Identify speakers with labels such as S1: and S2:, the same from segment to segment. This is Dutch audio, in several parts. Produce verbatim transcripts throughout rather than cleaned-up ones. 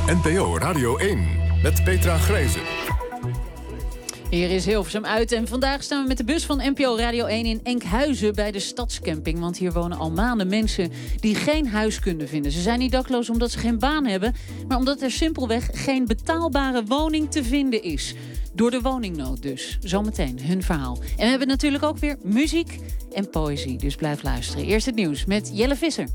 S1: N P O Radio één met Petra Grijze.
S2: Hier is Hilversum uit en vandaag staan we met de bus van N P O Radio één in Enkhuizen bij de Stadscamping. Want hier wonen al maanden mensen die geen huis kunnen vinden. Ze zijn niet dakloos omdat ze geen baan hebben, maar omdat er simpelweg geen betaalbare woning te vinden is. Door de woningnood dus. Zometeen hun verhaal. En we hebben natuurlijk ook weer muziek en poëzie. Dus blijf luisteren. Eerst het nieuws met Jelle Visser.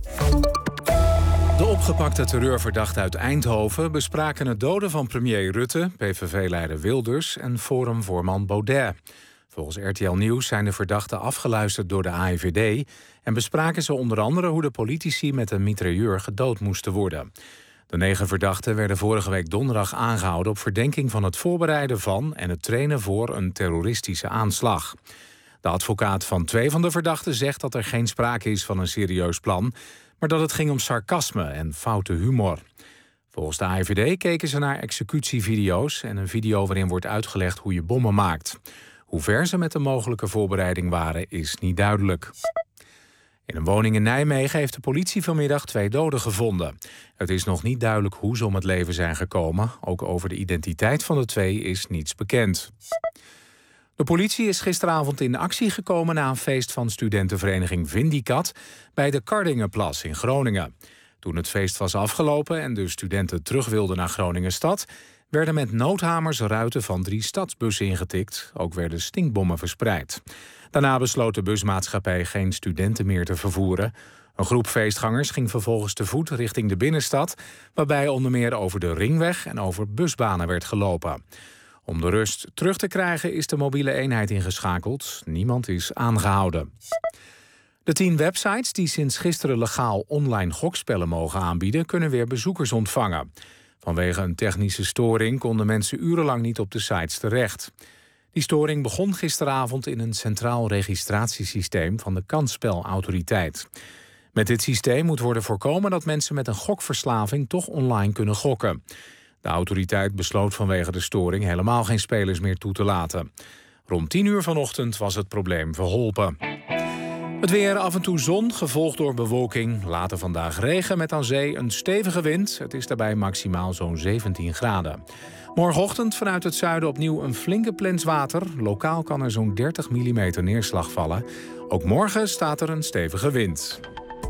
S3: De opgepakte terreurverdachten uit Eindhoven bespraken het doden van premier Rutte, P V V-leider Wilders en Forumvoorman Baudet. Volgens R T L Nieuws zijn de verdachten afgeluisterd door de A I V D en bespraken ze onder andere hoe de politici met een mitrailleur gedood moesten worden. De negen verdachten werden vorige week donderdag aangehouden op verdenking van het voorbereiden van en het trainen voor een terroristische aanslag. De advocaat van twee van de verdachten zegt dat er geen sprake is van een serieus plan, maar dat het ging om sarcasme en foute humor. Volgens de A I V D keken ze naar executievideo's en een video waarin wordt uitgelegd hoe je bommen maakt. Hoe ver ze met de mogelijke voorbereiding waren, is niet duidelijk. In een woning in Nijmegen heeft de politie vanmiddag twee doden gevonden. Het is nog niet duidelijk hoe ze om het leven zijn gekomen. Ook over de identiteit van de twee is niets bekend. De politie is gisteravond in actie gekomen na een feest van studentenvereniging Vindicat bij de Kardingenplas in Groningen. Toen het feest was afgelopen en de studenten terug wilden naar Groningen-stad, werden met noodhamers ruiten van drie stadsbussen ingetikt. Ook werden stinkbommen verspreid. Daarna besloot de busmaatschappij geen studenten meer te vervoeren. Een groep feestgangers ging vervolgens te voet richting de binnenstad, waarbij onder meer over de Ringweg en over busbanen werd gelopen. Om de rust terug te krijgen is de mobiele eenheid ingeschakeld. Niemand is aangehouden. De tien websites die sinds gisteren legaal online gokspellen mogen aanbieden, kunnen weer bezoekers ontvangen. Vanwege een technische storing konden mensen urenlang niet op de sites terecht. Die storing begon gisteravond in een centraal registratiesysteem van de Kansspelautoriteit. Met dit systeem moet worden voorkomen dat mensen met een gokverslaving toch online kunnen gokken. De autoriteit besloot vanwege de storing helemaal geen spelers meer toe te laten. Rond tien uur vanochtend was het probleem verholpen. Het weer, af en toe zon, gevolgd door bewolking. Later vandaag regen met aan zee een stevige wind. Het is daarbij maximaal zo'n zeventien graden. Morgenochtend vanuit het zuiden opnieuw een flinke plens water. Lokaal kan er zo'n dertig millimeter neerslag vallen. Ook morgen staat er een stevige wind.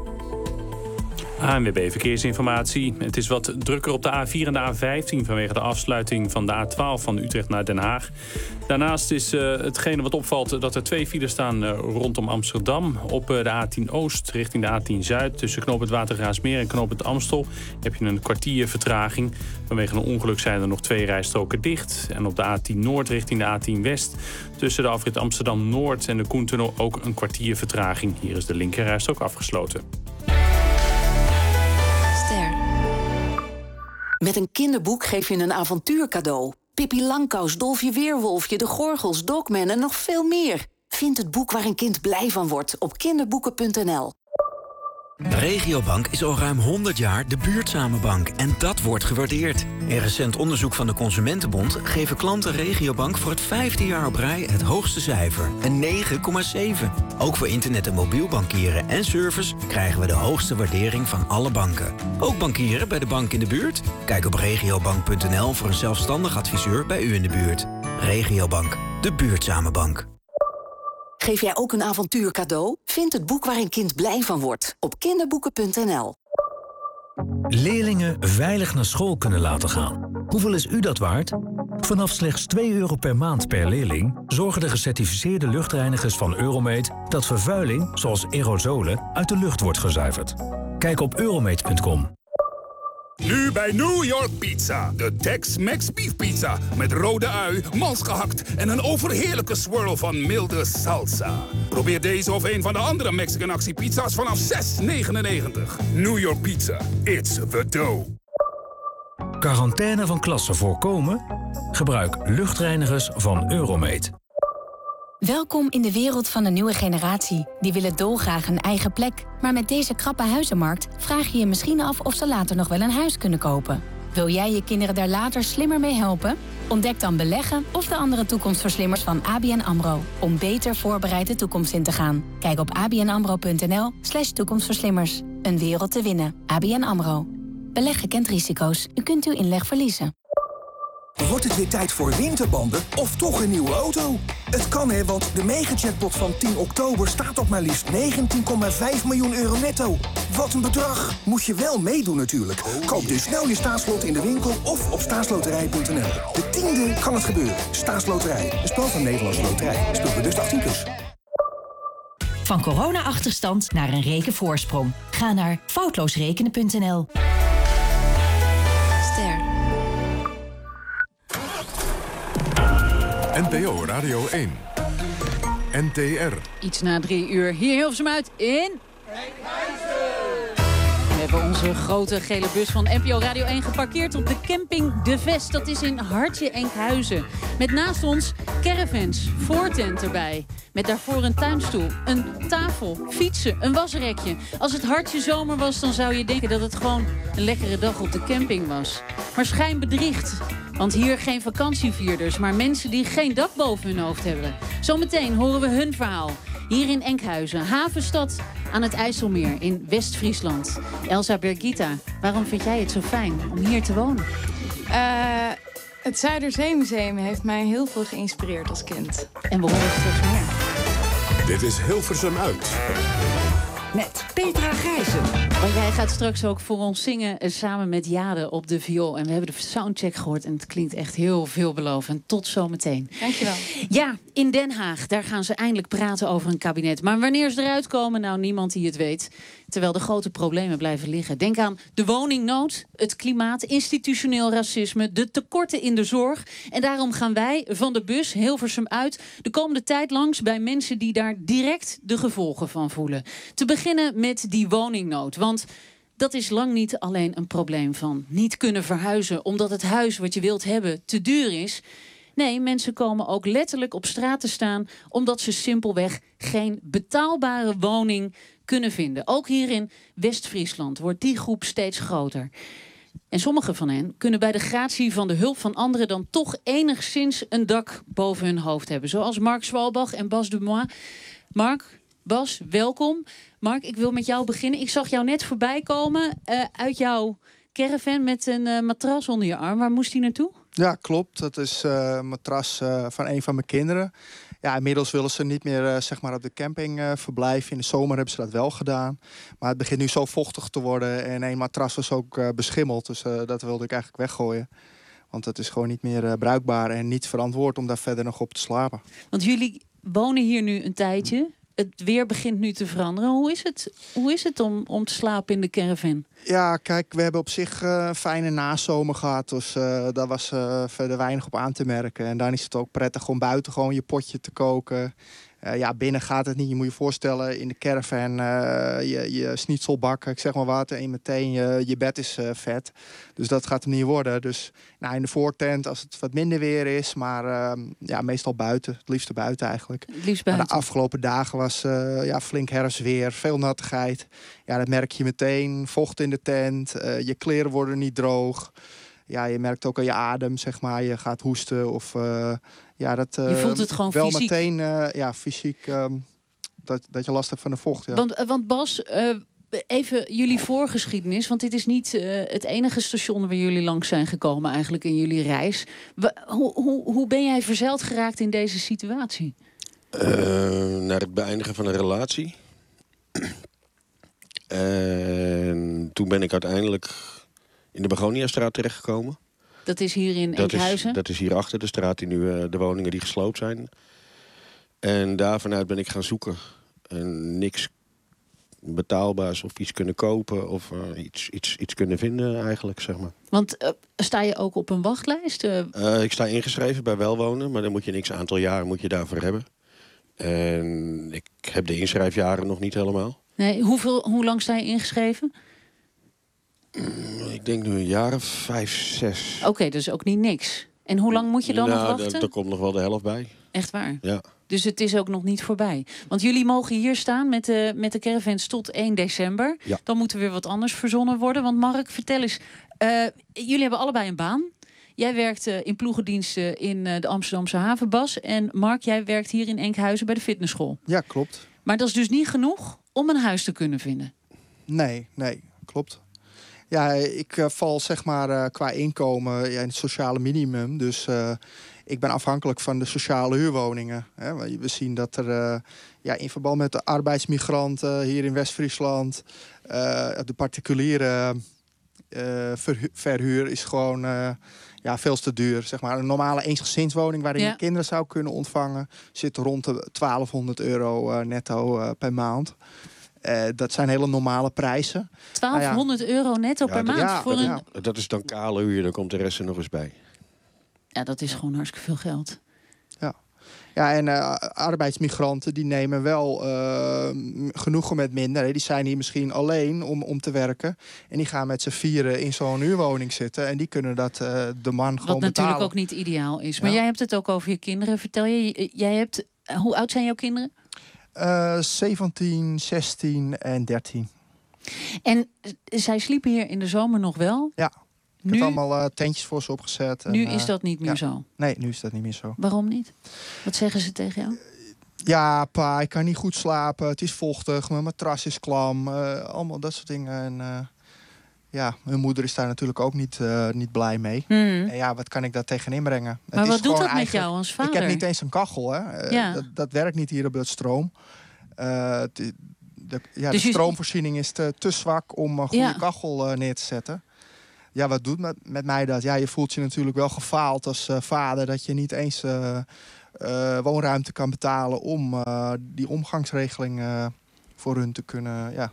S4: A N W B Verkeersinformatie. Het is wat drukker op de A vier en de A vijftien... vanwege de afsluiting van de A twaalf van Utrecht naar Den Haag. Daarnaast is uh, hetgene wat opvalt dat er twee files staan uh, rondom Amsterdam. Op uh, de A tien Oost richting de A tien Zuid. Tussen knooppunt Watergraafsmeer en knooppunt Amstel heb je een kwartier vertraging. Vanwege een ongeluk zijn er nog twee rijstroken dicht. En op de A tien Noord richting de A tien West. Tussen de afrit Amsterdam-Noord en de Koentunnel ook een kwartier vertraging. Hier is de linkerrijstrook afgesloten.
S5: Met een kinderboek geef je een avontuur cadeau. Pippi Langkous, Dolfje Weerwolfje, De Gorgels, Dogman en nog veel meer. Vind het boek waar een kind blij van wordt op kinderboeken punt n l.
S6: Regiobank is al ruim honderd jaar de buurtzame bank en dat wordt gewaardeerd. In recent onderzoek van de Consumentenbond geven klanten Regiobank voor het vijfde jaar op rij het hoogste cijfer, een negen komma zeven. Ook voor internet- en mobiel bankieren en service krijgen we de hoogste waardering van alle banken. Ook bankieren bij de bank in de buurt? Kijk op regiobank punt n l voor een zelfstandig adviseur bij u in de buurt. Regiobank, de buurtzame bank.
S5: Geef jij ook een avontuur cadeau? Vind het boek waar een kind blij van wordt op kinderboeken punt n l.
S7: Leerlingen veilig naar school kunnen laten gaan. Hoeveel is u dat waard? Vanaf slechts twee euro per maand per leerling zorgen de gecertificeerde luchtreinigers van Euromate dat vervuiling, zoals aerosolen, uit de lucht wordt gezuiverd. Kijk op euromate punt com.
S8: Nu bij New York Pizza. De Tex-Mex Beef Pizza. Met rode ui, mals gehakt en een overheerlijke swirl van milde salsa. Probeer deze of een van de andere Mexican actiepizza's vanaf zes negenennegentig. New York Pizza. It's the dough.
S7: Quarantaine van klassen voorkomen? Gebruik luchtreinigers van Euromate.
S9: Welkom in de wereld van de nieuwe generatie. Die willen dolgraag een eigen plek. Maar met deze krappe huizenmarkt vraag je je misschien af of ze later nog wel een huis kunnen kopen. Wil jij je kinderen daar later slimmer mee helpen? Ontdek dan beleggen of de andere toekomstverslimmers van A B N AMRO. Om beter voorbereid de toekomst in te gaan. Kijk op abnamro punt n l slash toekomstverslimmers. Een wereld te winnen. A B N AMRO. Beleggen kent risico's. U kunt uw inleg verliezen.
S10: Wordt het weer tijd voor winterbanden of toch een nieuwe auto? Het kan hè, want de mega-jackpot van tien oktober staat op maar liefst negentien komma vijf miljoen euro netto. Wat een bedrag! Moet je wel meedoen natuurlijk. Koop dus snel je staatslot in de winkel of op staatsloterij punt n l. De tiende kan het gebeuren. Staatsloterij, een spel van Nederlandse Loterij. Speel bewust achttien plus.
S11: Van corona-achterstand naar een rekenvoorsprong. Ga naar foutloosrekenen punt n l.
S9: Ster.
S1: N P O Radio één. N T R.
S2: Iets na drie uur. Hier Hilversum uit in... We hebben onze grote gele bus van N P O Radio één geparkeerd op de camping De Vest. Dat is in Hartje Enkhuizen. Met naast ons caravans, voortent erbij. Met daarvoor een tuinstoel, een tafel, fietsen, een wasrekje. Als het Hartje zomer was, dan zou je denken dat het gewoon een lekkere dag op de camping was. Maar schijn bedriegt. Want hier geen vakantievierders, maar mensen die geen dak boven hun hoofd hebben. Zometeen horen we hun verhaal. Hier in Enkhuizen, havenstad aan het IJsselmeer in West-Friesland. Elsa Bergita, waarom vind jij het zo fijn om hier te wonen?
S12: Uh, het Zuiderzeemuseum heeft mij heel veel geïnspireerd als kind.
S2: En we horen straks meer.
S1: Dit is Hilversum uit.
S11: Met Petra Gijzen.
S2: Maar jij gaat straks ook voor ons zingen uh, samen met Jade op de viool. En we hebben de soundcheck gehoord en het klinkt echt heel veelbelovend. Tot zometeen.
S12: Dankjewel.
S2: Ja, in Den Haag, daar gaan ze eindelijk praten over een kabinet. Maar wanneer ze eruit komen, nou niemand die het weet. Terwijl de grote problemen blijven liggen. Denk aan de woningnood, het klimaat, institutioneel racisme, de tekorten in de zorg. En daarom gaan wij van de bus Hilversum uit de komende tijd langs bij mensen die daar direct de gevolgen van voelen. Te beginnen met die woningnood. Want dat is lang niet alleen een probleem van niet kunnen verhuizen omdat het huis wat je wilt hebben te duur is. Nee, mensen komen ook letterlijk op straat te staan omdat ze simpelweg geen betaalbare woning kunnen vinden. Ook hier in West-Friesland wordt die groep steeds groter. En sommige van hen kunnen bij de gratie van de hulp van anderen dan toch enigszins een dak boven hun hoofd hebben. Zoals Mark Zwalbach en Bas Dumois. Mark, Bas, welkom. Mark, ik wil met jou beginnen. Ik zag jou net voorbij komen uh, uit jouw caravan met een uh, matras onder je arm. Waar moest hij naartoe?
S13: Ja, klopt. Dat is uh, een matras uh, van een van mijn kinderen. Ja, inmiddels willen ze niet meer uh, zeg maar op de camping uh, verblijven. In de zomer hebben ze dat wel gedaan. Maar het begint nu zo vochtig te worden. En één matras was ook uh, beschimmeld. Dus uh, dat wilde ik eigenlijk weggooien. Want het is gewoon niet meer uh, bruikbaar en niet verantwoord om daar verder nog op te slapen.
S2: Want jullie wonen hier nu een tijdje. Het weer begint nu te veranderen. Hoe is het, Hoe is het om, om te slapen in de caravan?
S13: Ja, kijk, we hebben op zich uh, een fijne nazomer gehad. Dus uh, daar was uh, verder weinig op aan te merken. En dan is het ook prettig om buiten gewoon je potje te koken. Uh, ja, binnen gaat het niet. Je moet je voorstellen, in de caravan uh, je, je schnitzelbak, ik zeg maar wat, en meteen je, je bed is uh, vet. Dus dat gaat hem niet worden. Dus nou, in de voortent, als het wat minder weer is, maar uh, ja, meestal buiten. Het liefste buiten eigenlijk.
S2: Het liefst buiten.
S13: Maar de afgelopen dagen was uh, ja, flink herfstweer, veel nattigheid. Ja, dat merk je meteen. Vocht in de tent, uh, je kleren worden niet droog. Ja, je merkt ook aan je adem, zeg maar. Je gaat hoesten of... Uh, ja, dat, uh,
S2: je voelt het gewoon
S13: wel
S2: fysiek.
S13: meteen, uh, ja, fysiek, um, dat, dat je last hebt van de vocht. Ja.
S2: Want, want Bas, uh, even jullie voorgeschiedenis. Want dit is niet uh, het enige station waar jullie langs zijn gekomen eigenlijk in jullie reis. We, hoe, hoe, hoe ben jij verzeild geraakt in deze situatie?
S14: Uh, naar het beëindigen van een relatie. En toen ben ik uiteindelijk in de Begoniastraat terechtgekomen.
S2: Dat is hier in
S14: dat
S2: Enkhuizen?
S14: Is, dat is hier achter de straat, die nu uh, de woningen die gesloopt zijn. En daar vanuit ben ik gaan zoeken. En niks betaalbaars of iets kunnen kopen of uh, iets, iets, iets kunnen vinden eigenlijk, zeg maar.
S2: Want uh, sta je ook op een wachtlijst? Uh...
S14: Uh, ik sta ingeschreven bij Welwonen, maar dan moet je een x-aantal jaren moet je daarvoor hebben. En ik heb de inschrijfjaren nog niet helemaal.
S2: Nee, hoeveel, hoe lang sta je ingeschreven?
S14: Ik denk nu een jaar of vijf, zes.
S2: Oké, okay, dus ook niet niks. En hoe lang moet je dan
S14: nou,
S2: nog wachten?
S14: Er komt nog wel de helft bij.
S2: Echt waar?
S14: Ja.
S2: Dus het is ook nog niet voorbij. Want jullie mogen hier staan met de, met de caravans tot één december.
S14: Ja.
S2: Dan moet er weer wat anders verzonnen worden. Want Mark, vertel eens. Uh, jullie hebben allebei een baan. Jij werkt uh, in ploegendiensten in uh, de Amsterdamse havenbas. En Mark, jij werkt hier in Enkhuizen bij de fitnessschool.
S13: Ja, klopt.
S2: Maar dat is dus niet genoeg om een huis te kunnen vinden?
S13: Nee, nee, klopt. Ja, ik uh, val zeg maar uh, qua inkomen ja, in het sociale minimum. Dus uh, ik ben afhankelijk van de sociale huurwoningen. Hè. We zien dat er uh, ja, in verband met de arbeidsmigranten hier in West-Friesland... Uh, de particuliere uh, verhu- verhuur is gewoon uh, ja, veel te duur. Zeg maar. Een normale eensgezinswoning waarin ja. je kinderen zou kunnen ontvangen... zit rond de twaalfhonderd euro uh, netto uh, per maand. Uh, dat zijn hele normale prijzen.
S2: twaalfhonderd
S13: nou ja.
S2: euro netto
S14: ja,
S2: per
S14: dat,
S2: maand?
S14: Ja,
S2: voor
S14: dat,
S2: een...
S14: ja, dat is dan kale huur, dan komt de rest er nog eens bij.
S2: Ja, dat is gewoon hartstikke veel geld.
S13: Ja, ja en uh, arbeidsmigranten die nemen wel uh, genoegen met minder. Hè. Die zijn hier misschien alleen om, om te werken. En die gaan met z'n vieren in zo'n huurwoning zitten. En die kunnen dat uh, de man
S2: Wat
S13: gewoon betalen.
S2: Wat natuurlijk ook niet ideaal is. Maar
S13: ja.
S2: jij hebt het ook over je kinderen. Vertel je, jij hebt... Hoe oud zijn jouw kinderen?
S13: Uh, zeventien, zestien en dertien.
S2: En zij sliepen hier in de zomer nog wel?
S13: Ja. Ik
S2: nu,
S13: heb allemaal uh, tentjes voor ze opgezet.
S2: Nu
S13: en,
S2: is dat niet meer
S13: ja.
S2: zo?
S13: Nee, nu is dat niet meer zo.
S2: Waarom niet? Wat zeggen ze tegen jou?
S13: Ja, pa, ik kan niet goed slapen. Het is vochtig, mijn matras is klam. Uh, allemaal dat soort dingen. En uh, ja, hun moeder is daar natuurlijk ook niet, uh, niet blij mee.
S2: Hmm.
S13: En ja, wat kan ik daar tegen inbrengen?
S2: Maar
S13: het
S2: wat
S13: is
S2: doet dat met
S13: eigenlijk...
S2: jou als vader?
S13: Ik heb niet eens een kachel, hè. Uh,
S2: ja.
S13: dat, dat werkt niet hier op het stroom. Uh, de, de, ja,
S2: dus
S13: de stroomvoorziening is te, te zwak om een goede
S2: ja.
S13: kachel uh, neer te zetten. Ja, wat doet met, met mij dat? Ja, je voelt je natuurlijk wel gefaald als uh, vader... dat je niet eens uh, uh, woonruimte kan betalen... om uh, die omgangsregeling uh, voor hun te kunnen... Ja.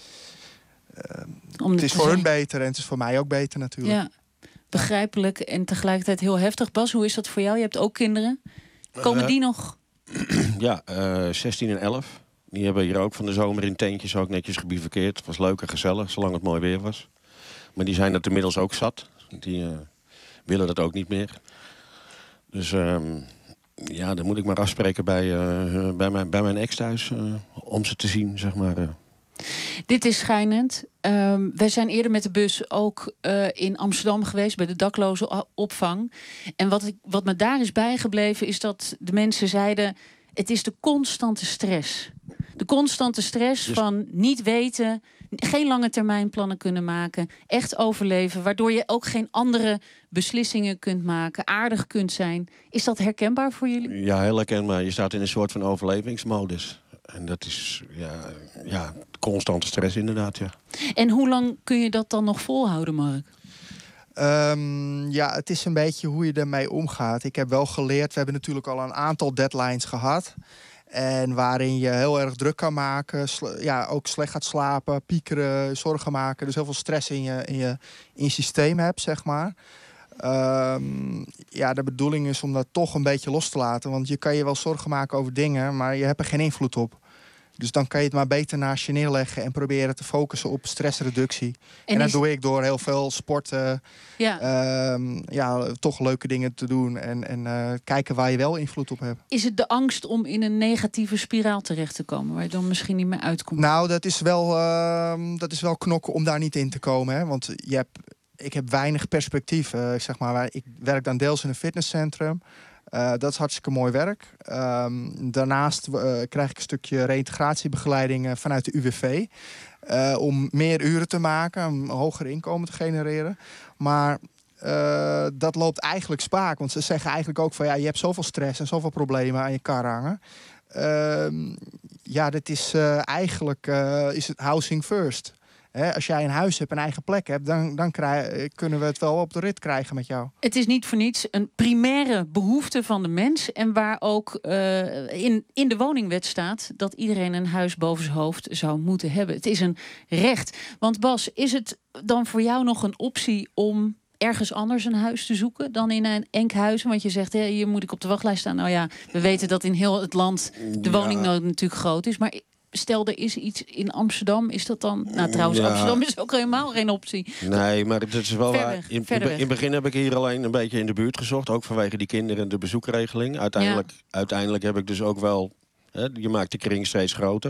S13: Uh, het is voor zijn. hun beter en het is voor mij ook beter natuurlijk.
S2: Ja, begrijpelijk en tegelijkertijd heel heftig. Bas, hoe is dat voor jou? Je hebt ook kinderen. Komen uh, die nog?
S14: Ja, uh, zestien en elf. Die hebben hier ook van de zomer in tentjes ook netjes gebivakkeerd. Het was leuk en gezellig, zolang het mooi weer was. Maar die zijn dat inmiddels ook zat. Die uh, willen dat ook niet meer. Dus um, ja, dan moet ik maar afspreken bij, uh, bij, mijn, bij mijn ex thuis... Uh, om ze te zien, zeg maar. Uh.
S2: Dit is schijnend. Um, wij zijn eerder met de bus ook uh, in Amsterdam geweest... bij de daklozenopvang. En wat, ik, wat me daar is bijgebleven is dat de mensen zeiden... het is de constante stress. De constante stress dus... van niet weten... geen lange termijn plannen kunnen maken, echt overleven... waardoor je ook geen andere beslissingen kunt maken, aardig kunt zijn. Is dat herkenbaar voor jullie?
S14: Ja, heel herkenbaar. Je staat in een soort van overlevingsmodus. En dat is ja, ja, constante stress inderdaad, ja.
S2: En hoe lang kun je dat dan nog volhouden, Mark?
S13: Um, ja, het is een beetje hoe je ermee omgaat. Ik heb wel geleerd, we hebben natuurlijk al een aantal deadlines gehad... En waarin je heel erg druk kan maken. Sle- ja, ook slecht gaat slapen, piekeren, zorgen maken. Dus heel veel stress in je, in je, in je systeem hebt, zeg maar. Um, ja, de bedoeling is om dat toch een beetje los te laten. Want je kan je wel zorgen maken over dingen, maar je hebt er geen invloed op. Dus dan kan je het maar beter naast je neerleggen... en proberen te focussen op stressreductie. En, en dat is... doe ik door heel veel sporten. Ja. Um, ja, toch leuke dingen te doen. En, en uh, kijken waar je wel invloed op hebt.
S2: Is het de angst om in een negatieve spiraal terecht te komen... waar je dan misschien niet meer uitkomt?
S13: Nou, dat is wel, uh, dat is wel knokken om daar niet in te komen. Hè? Want je hebt, ik heb weinig perspectief. Uh, zeg maar, ik werk dan deels in een fitnesscentrum... Uh, dat is hartstikke mooi werk. Um, daarnaast uh, krijg ik een stukje reïntegratiebegeleiding uh, vanuit de U W V. Uh, om meer uren te maken, een hoger inkomen te genereren. Maar uh, dat loopt eigenlijk spaak. Want ze zeggen eigenlijk ook van ja, je hebt zoveel stress en zoveel problemen aan je kar hangen. Uh, ja, dit is uh, eigenlijk uh, is het housing first. He, als jij een huis hebt, een eigen plek hebt... dan, dan krijg, kunnen we het wel op de rit krijgen met jou.
S2: Het is niet voor niets een primaire behoefte van de mens... en waar ook uh, in, in de woningwet staat... dat iedereen een huis boven zijn hoofd zou moeten hebben. Het is een recht. Want Bas, is het dan voor jou nog een optie... om ergens anders een huis te zoeken dan in een Enkhuizen? Want je zegt, hè, hier moet ik op de wachtlijst staan. Nou ja, we weten dat in heel het land de ja. woningnood natuurlijk groot is... maar stel, er is iets in Amsterdam, is dat dan... Nou, trouwens, ja. Amsterdam is ook helemaal geen optie.
S14: Nee, maar het is wel
S2: Ver
S14: waar.
S2: weg,
S14: In,
S2: in,
S14: in het begin heb ik hier alleen een beetje in de buurt gezocht. Ook vanwege die kinderen en de bezoekregeling. Uiteindelijk, ja. uiteindelijk heb ik dus ook wel... Hè, je maakt de kring steeds groter.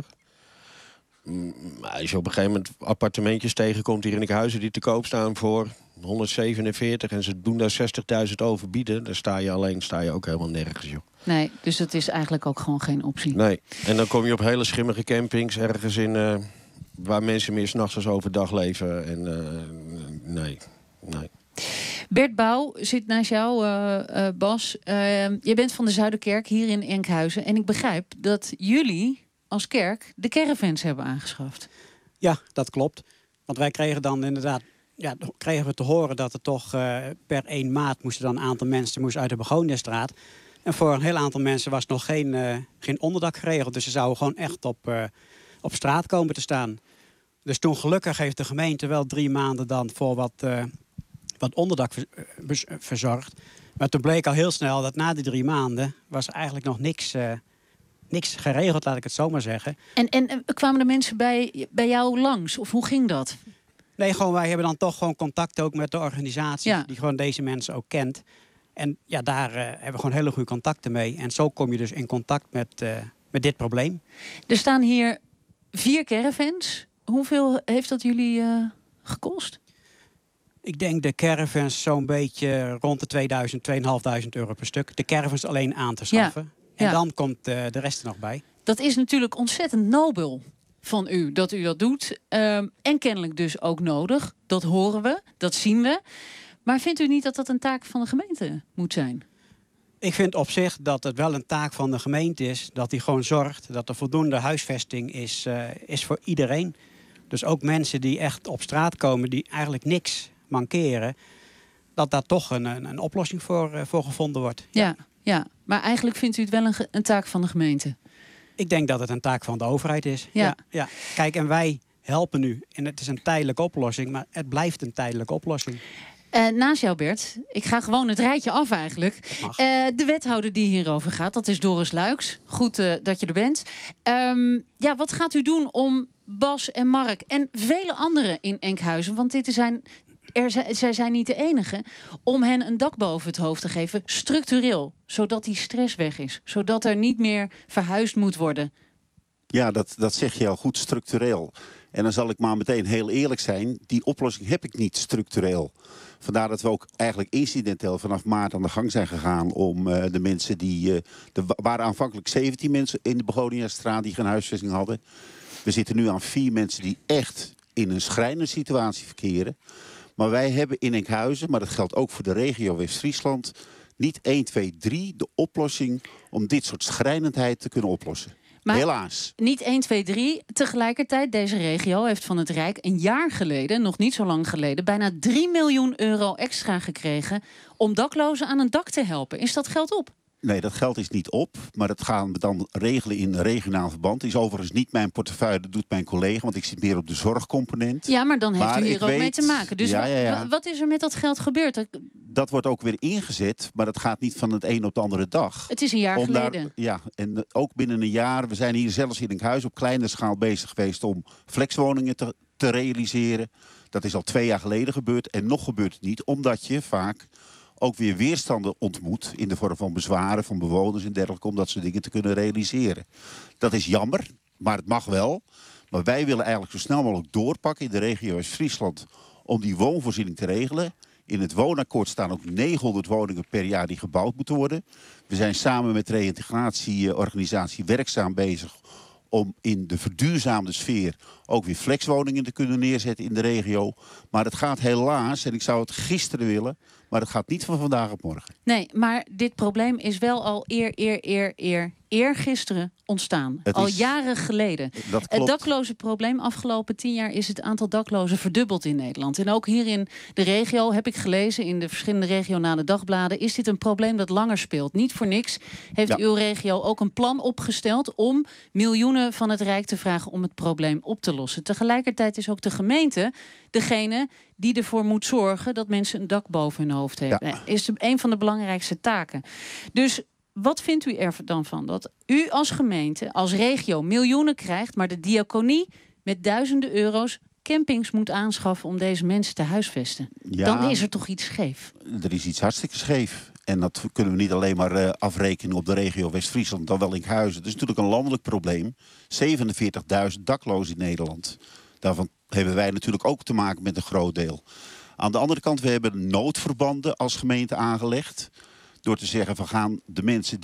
S14: Maar als je op een gegeven moment appartementjes tegenkomt... hier in Enkhuizen die te koop staan voor honderdzevenenveertig... en ze doen daar zestigduizend over bieden... dan sta je alleen sta je ook helemaal nergens, joh.
S2: Nee, dus dat is eigenlijk ook gewoon geen optie.
S14: Nee, en dan kom je op hele schimmige campings... ergens in uh, waar mensen meer 's nachts als overdag leven. En uh, Nee, nee.
S2: Bert Bouw zit naast jou, uh, uh, Bas. Uh, je bent van de Zuiderkerk hier in Enkhuizen. En ik begrijp dat jullie als kerk de caravans hebben aangeschaft.
S15: Ja, dat klopt. Want wij kregen dan inderdaad... Ja, kregen we te horen dat er toch uh, per één maart moesten dan een aantal mensen moesten uit de Begoniastraat. En voor een heel aantal mensen was nog geen, uh, geen onderdak geregeld. Dus ze zouden gewoon echt op, uh, op straat komen te staan. Dus toen gelukkig heeft de gemeente wel drie maanden dan voor wat, uh, wat onderdak ver, verzorgd. Maar toen bleek al heel snel dat na die drie maanden was er eigenlijk nog niks, uh, niks geregeld, laat ik het zo maar zeggen.
S2: En, en kwamen de mensen bij, bij jou langs? Of hoe ging dat?
S15: Nee, gewoon, wij hebben dan toch gewoon contact ook met de organisatie
S2: ja.
S15: die gewoon deze mensen ook kent. En ja, daar uh, hebben we gewoon hele goede contacten mee. En zo kom je dus in contact met, uh, met dit probleem.
S2: Er staan hier vier caravans. Hoeveel heeft dat jullie uh, gekost?
S15: Ik denk de caravans zo'n beetje rond de tweeduizend, tweeduizend euro per stuk. De caravans alleen aan te schaffen. Ja. En ja. dan komt uh, de rest er nog bij.
S2: Dat is natuurlijk ontzettend nobel van u dat u dat doet. Uh, en kennelijk dus ook nodig. Dat horen we, dat zien we. Maar vindt u niet dat dat een taak van de gemeente moet zijn?
S15: Ik vind op zich dat het wel een taak van de gemeente is. Dat die gewoon zorgt dat er voldoende huisvesting is, uh, is voor iedereen. Dus ook mensen die echt op straat komen, die eigenlijk niks mankeren. Dat daar toch een, een, een oplossing voor, uh, voor gevonden wordt.
S2: Ja, ja, ja, maar eigenlijk vindt u het wel een, een taak van de gemeente?
S15: Ik denk dat het een taak van de overheid is.
S2: Ja.
S15: Ja, ja. Kijk, en wij helpen nu. En het is een tijdelijke oplossing, maar het blijft een tijdelijke oplossing.
S2: Uh, naast jou, Bert, ik ga gewoon het rijtje af eigenlijk. Uh, de wethouder die hierover gaat, dat is Doris Luiks. Goed uh, dat je er bent. Um, ja, wat gaat u doen om Bas en Mark en vele anderen in Enkhuizen, want dit zijn, er, zij zijn niet de enige, om hen een dak boven het hoofd te geven, structureel, zodat die stress weg is, zodat er niet meer verhuisd moet worden?
S16: Ja, dat, dat zeg je al goed, structureel. En dan zal ik maar meteen heel eerlijk zijn, die oplossing heb ik niet structureel. Vandaar dat we ook eigenlijk incidenteel vanaf maart aan de gang zijn gegaan om uh, de mensen die... Uh, er waren aanvankelijk zeventien mensen in de Begoniastraat die geen huisvesting hadden. We zitten nu aan vier mensen die echt in een schrijnende situatie verkeren. Maar wij hebben in Enkhuizen, maar dat geldt ook voor de regio West-Friesland, niet één, twee, drie de oplossing om dit soort schrijnendheid te kunnen oplossen.
S2: Maar
S16: helaas.
S2: Niet één, twee, drie. Tegelijkertijd, deze regio heeft van het Rijk een jaar geleden, nog niet zo lang geleden, bijna drie miljoen euro extra gekregen om daklozen aan een dak te helpen. Is dat geld op?
S16: Nee, dat geld is niet op, maar dat gaan we dan regelen in regionaal verband. Is overigens niet mijn portefeuille, dat doet mijn collega, want ik zit meer op de zorgcomponent.
S2: Ja, maar dan heeft
S16: maar
S2: u hier ook
S16: weet,
S2: mee te maken. Dus
S16: ja, ja, ja.
S2: wat is er met dat geld gebeurd?
S16: Dat wordt ook weer ingezet, maar dat gaat niet van het een op de andere dag.
S2: Het is een jaar
S16: om
S2: geleden.
S16: Daar, ja, en ook binnen een jaar. We zijn hier zelfs in Enkhuizen op kleine schaal bezig geweest om flexwoningen te, te realiseren. Dat is al twee jaar geleden gebeurd en nog gebeurt het niet, omdat je vaak ook weer weerstanden ontmoet in de vorm van bezwaren van bewoners en dergelijke, om dat soort dingen te kunnen realiseren. Dat is jammer, maar het mag wel. Maar wij willen eigenlijk zo snel mogelijk doorpakken in de regio West-Friesland om die woonvoorziening te regelen. In het woonakkoord staan ook negenhonderd woningen per jaar die gebouwd moeten worden. We zijn samen met de reïntegratieorganisatie Werkzaam bezig om in de verduurzaamde sfeer ook weer flexwoningen te kunnen neerzetten in de regio. Maar het gaat helaas, en ik zou het gisteren willen, maar het gaat niet van vandaag op morgen.
S2: Nee, maar dit probleem is wel al eer, eer, eer, eer, eergisteren ontstaan. Het al is, jaren geleden. Het dakloze probleem, afgelopen tien jaar is het aantal daklozen verdubbeld in Nederland. En ook hier in de regio, heb ik gelezen in de verschillende regionale dagbladen, is dit een probleem dat langer speelt. Niet voor niks heeft ja. uw regio ook een plan opgesteld om miljoenen van het Rijk te vragen om het probleem op te lossen. Tegelijkertijd is ook de gemeente degene die ervoor moet zorgen dat mensen een dak boven hun hoofd hebben. Ja. Is een van de belangrijkste taken. Dus wat vindt u er dan van dat u als gemeente, als regio miljoenen krijgt, maar de diaconie met duizenden euro's campings moet aanschaffen om deze mensen te huisvesten? Ja, dan is er toch iets scheef?
S16: Er is iets hartstikke scheef. En dat kunnen we niet alleen maar uh, afrekenen op de regio West-Friesland, dan wel Enkhuizen. Het is natuurlijk een landelijk probleem. zevenenveertigduizend daklozen in Nederland. Daarvan hebben wij natuurlijk ook te maken met een groot deel. Aan de andere kant, we hebben noodverbanden als gemeente aangelegd. Door te zeggen, van gaan de mensen die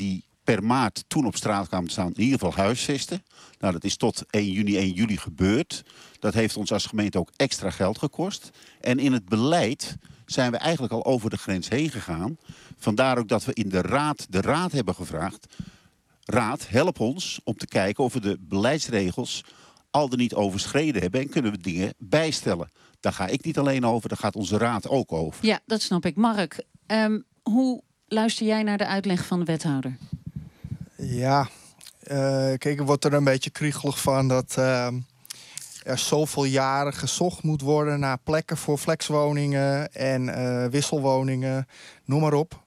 S16: per maart toen op straat kwamen te staan, in ieder geval huisvesten. Nou, dat is tot één juni, één juli gebeurd. Dat heeft ons als gemeente ook extra geld gekost. En in het beleid zijn we eigenlijk al over de grens heen gegaan. Vandaar ook dat we in de raad de raad hebben gevraagd. Raad, help ons om te kijken of we de beleidsregels al dan niet overschreden hebben. En kunnen we dingen bijstellen. Daar ga ik niet alleen over, daar gaat onze raad ook over.
S2: Ja, dat snap ik. Mark, um, hoe luister jij naar de uitleg van de wethouder?
S13: Ja, uh, kijk, ik word er een beetje kriegelig van dat uh, er zoveel jaren gezocht moet worden naar plekken voor flexwoningen en uh, wisselwoningen, noem maar op.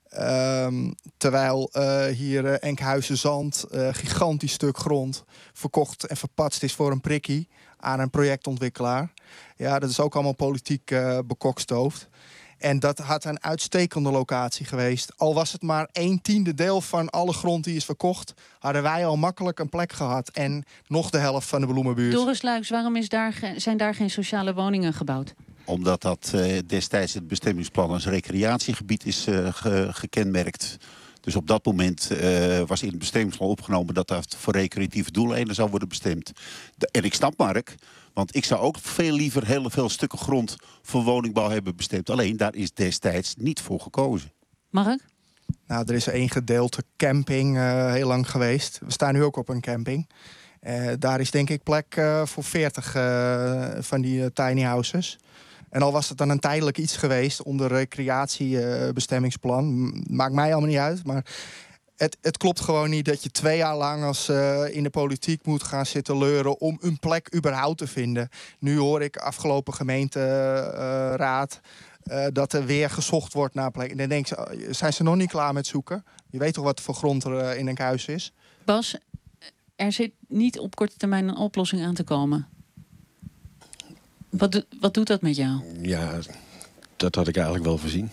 S13: Um, terwijl uh, hier uh, Enkhuizen Zand, uh, gigantisch stuk grond, verkocht en verpatst is voor een prikkie aan een projectontwikkelaar. Ja, dat is ook allemaal politiek uh, bekokstoofd. En dat had een uitstekende locatie geweest. Al was het maar een tiende deel van alle grond die is verkocht, hadden wij al makkelijk een plek gehad. En nog de helft van de bloemenbuurt.
S2: Doris Luijks, waarom is daar ge- zijn daar geen sociale woningen gebouwd?
S16: Omdat dat uh, destijds het bestemmingsplan als recreatiegebied is uh, ge- gekenmerkt. Dus op dat moment uh, was in het bestemmingsplan opgenomen dat dat voor recreatieve doeleinden zou worden bestemd. De, en ik snap Mark, want ik zou ook veel liever heel veel stukken grond voor woningbouw hebben bestemd. Alleen daar is destijds niet voor gekozen.
S2: Mark?
S13: Nou, er is één gedeelte camping uh, heel lang geweest. We staan nu ook op een camping. Uh, daar is denk ik plek uh, voor veertig uh, van die uh, tiny houses. En al was het dan een tijdelijk iets geweest onder recreatiebestemmingsplan. Uh, maakt mij allemaal niet uit. Maar het, het klopt gewoon niet dat je twee jaar lang als uh, in de politiek moet gaan zitten leuren om een plek überhaupt te vinden. Nu hoor ik afgelopen gemeenteraad uh, uh, dat er weer gezocht wordt naar plek. En dan denk ik, zijn ze nog niet klaar met zoeken? Je weet toch wat voor grond er uh, in Enkhuizen is?
S2: Bas, er zit niet op korte termijn een oplossing aan te komen. Wat, do- wat doet dat met jou?
S14: Ja, dat had ik eigenlijk wel voorzien.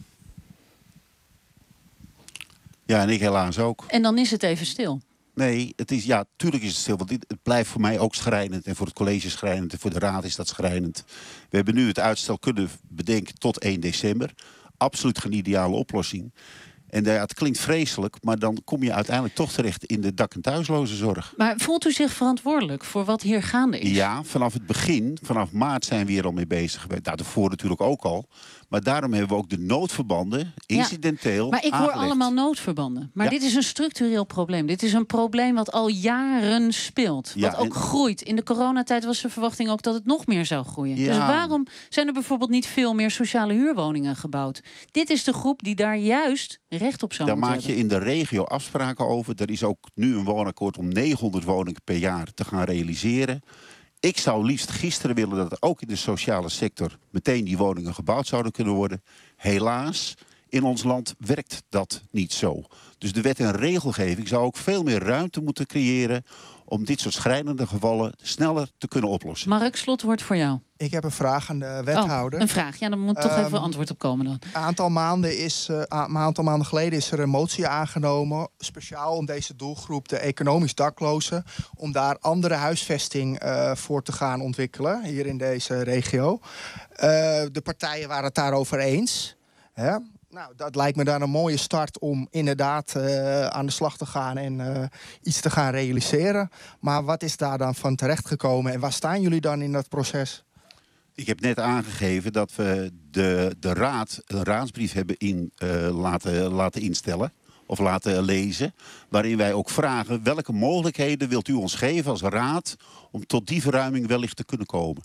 S16: Ja, en ik helaas ook.
S2: En dan is het even stil.
S16: Nee, het is, ja, tuurlijk is het stil. Want dit, het blijft voor mij ook schrijnend. En voor het college schrijnend. En voor de raad is dat schrijnend. We hebben nu het uitstel kunnen bedenken tot één december. Absoluut geen ideale oplossing. En ja, het klinkt vreselijk, maar dan kom je uiteindelijk toch terecht in de dak- en thuislozenzorg.
S2: Maar voelt u zich verantwoordelijk voor wat hier gaande is?
S16: Ja, vanaf het begin, vanaf maart zijn we hier al mee bezig geweest. Daarvoor natuurlijk ook al. Maar daarom hebben we ook de noodverbanden incidenteel
S2: ja, maar ik hoor
S16: aangelegd.
S2: allemaal noodverbanden. Maar
S16: Ja.
S2: dit is een structureel probleem. Dit is een probleem wat al jaren speelt.
S16: Ja,
S2: wat ook
S16: en-
S2: groeit. In de coronatijd was de verwachting ook dat het nog meer zou groeien.
S16: Ja.
S2: Dus waarom zijn er bijvoorbeeld niet veel meer sociale huurwoningen gebouwd? Dit is de groep die daar juist recht op zou
S16: Daar
S2: moeten
S16: maak je
S2: hebben.
S16: in de regio afspraken over. Er is ook nu een woonakkoord om negenhonderd woningen per jaar te gaan realiseren. Ik zou liefst gisteren willen dat er ook in de sociale sector meteen die woningen gebouwd zouden kunnen worden. Helaas, in ons land werkt dat niet zo. Dus de wet en regelgeving zou ook veel meer ruimte moeten creëren om dit soort schrijnende gevallen sneller te kunnen oplossen.
S2: Mark, slotwoord voor jou.
S13: Ik heb een vraag aan de wethouder.
S2: Oh, een vraag. Ja, dan moet toch
S13: Um,
S2: even antwoord op komen dan.
S13: Een aantal maanden, is, uh, een aantal maanden geleden is er een motie aangenomen, speciaal om deze doelgroep, de economisch daklozen, om daar andere huisvesting uh, voor te gaan ontwikkelen, hier in deze regio. Uh, de partijen waren het daarover eens. Hè? Nou, dat lijkt me dan een mooie start om inderdaad uh, aan de slag te gaan en uh, iets te gaan realiseren. Maar wat is daar dan van terechtgekomen en waar staan jullie dan in dat proces?
S16: Ik heb net aangegeven dat we de, de raad een raadsbrief hebben in, uh, laten, laten instellen. Of laten lezen. Waarin wij ook vragen welke mogelijkheden wilt u ons geven als raad om tot die verruiming wellicht te kunnen komen.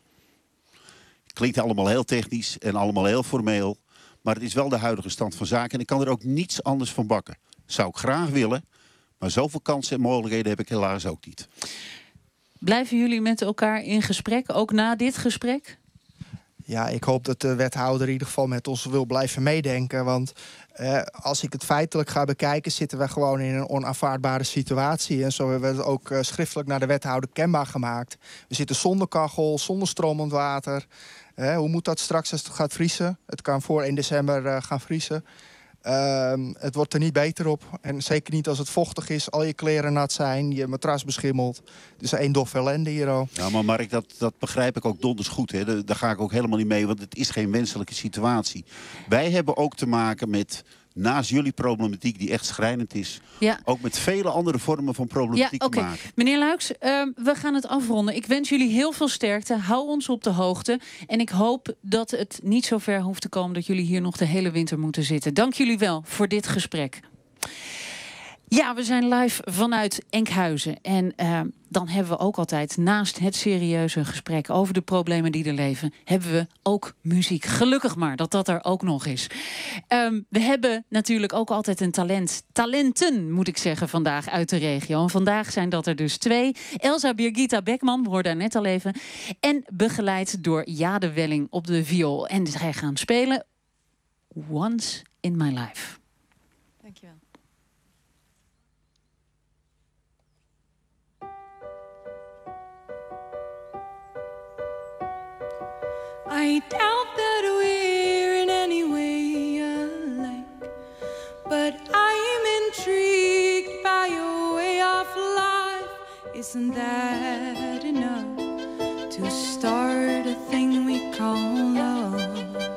S16: Klinkt allemaal heel technisch en allemaal heel formeel. Maar het is wel de huidige stand van zaken. En ik kan er ook niets anders van bakken. Zou ik graag willen. Maar zoveel kansen en mogelijkheden heb ik helaas ook niet.
S2: Blijven jullie met elkaar in gesprek, ook na dit gesprek?
S13: Ja, ik hoop dat de wethouder in ieder geval met ons wil blijven meedenken. Want eh, als ik het feitelijk ga bekijken, zitten we gewoon in een onaanvaardbare situatie. En zo hebben we het ook uh, schriftelijk naar de wethouder kenbaar gemaakt. We zitten zonder kachel, zonder stromend water. Eh, hoe moet dat straks als het gaat vriezen? Het kan voor één december uh, gaan vriezen. Uh, het wordt er niet beter op. En zeker niet als het vochtig is, al je kleren nat zijn, je matras beschimmelt. Dus één dof ellende hier al.
S16: Ja, maar Mark, dat, dat begrijp ik ook donders goed. Hè. Daar, daar ga ik ook helemaal niet mee, want het is geen wenselijke situatie. Wij hebben ook te maken met naast jullie problematiek, die echt schrijnend is,
S2: Ja.
S16: ook met vele andere vormen van problematiek
S2: Ja, oké.
S16: te maken.
S2: Meneer Luijks, uh, we gaan het afronden. Ik wens jullie heel veel sterkte. Hou ons op de hoogte. En ik hoop dat het niet zo ver hoeft te komen dat jullie hier nog de hele winter moeten zitten. Dank jullie wel voor dit gesprek. Ja, we zijn live vanuit Enkhuizen. En uh, dan hebben we ook altijd, naast het serieuze gesprek over de problemen die er leven, hebben we ook muziek. Gelukkig maar dat dat er ook nog is. Um, we hebben natuurlijk ook altijd een talent. Talenten, moet ik zeggen, vandaag uit de regio. En vandaag zijn dat er dus twee. Elsa Birgitta Beckman, we hoorden haar net al even. En begeleid door Jade Welling op de viool. En zij gaan spelen Once in My Life.
S12: Dankjewel. I doubt that we're in any way alike, but I'm intrigued by your way of life. Isn't that enough to start a thing we call love?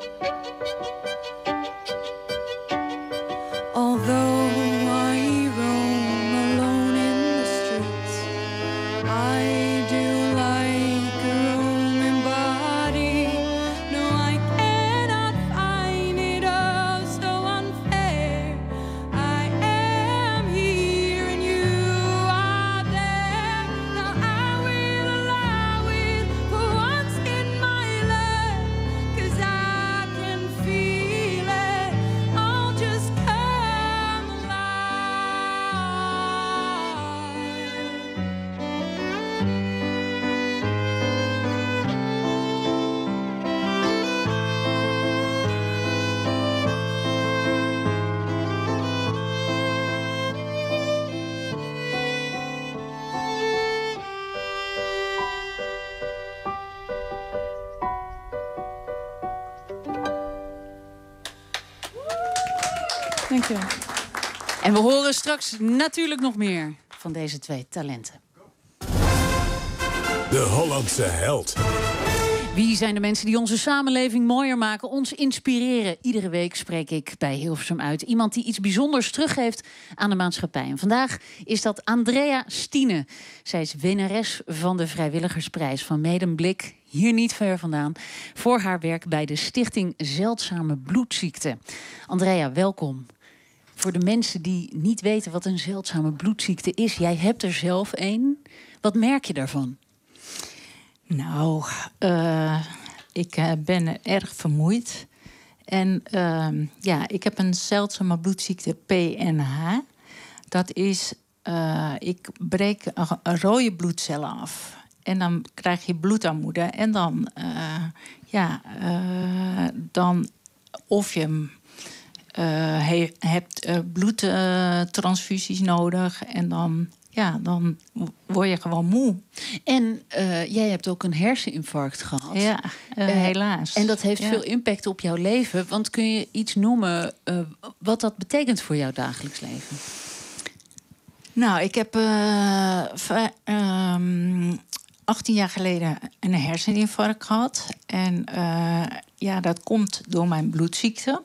S12: Although I roam alone in the streets, I do like a roaming body. No, I cannot find it all so unfair. I am here and you are there. Now I will allow it for once in my life, 'cause I can feel it all just come alive. Dankjewel.
S2: En we horen straks natuurlijk nog meer van deze twee talenten.
S1: De Hollandse held.
S2: Wie zijn de mensen die onze samenleving mooier maken, ons inspireren? Iedere week spreek ik bij Hilversum uit iemand die iets bijzonders teruggeeft aan de maatschappij. En vandaag is dat Andrea Stine. Zij is winnares van de Vrijwilligersprijs van Medemblik, hier niet ver vandaan, voor haar werk bij de Stichting Zeldzame Bloedziekten. Andrea, welkom. Voor de mensen die niet weten wat een zeldzame bloedziekte is, jij hebt er zelf een. Wat merk je daarvan?
S17: Nou, uh, ik uh, ben erg vermoeid. En uh, ja, ik heb een zeldzame bloedziekte P N H. Dat is, uh, ik breek een, een rode bloedcellen af. En dan krijg je bloedarmoede. En dan, uh, ja, uh, dan of je uh, he, hebt uh, bloedtransfusies uh, nodig en dan... Ja, dan word je gewoon moe.
S2: En uh, jij hebt ook een herseninfarct gehad.
S17: Ja, uh, uh, helaas.
S2: En dat heeft
S17: ja.
S2: veel impact op jouw leven. Want kun je iets noemen uh, wat dat betekent voor jouw dagelijks leven?
S17: Nou, ik heb uh, um, achttien jaar geleden een herseninfarct gehad. En uh, ja, dat komt door mijn bloedziekte.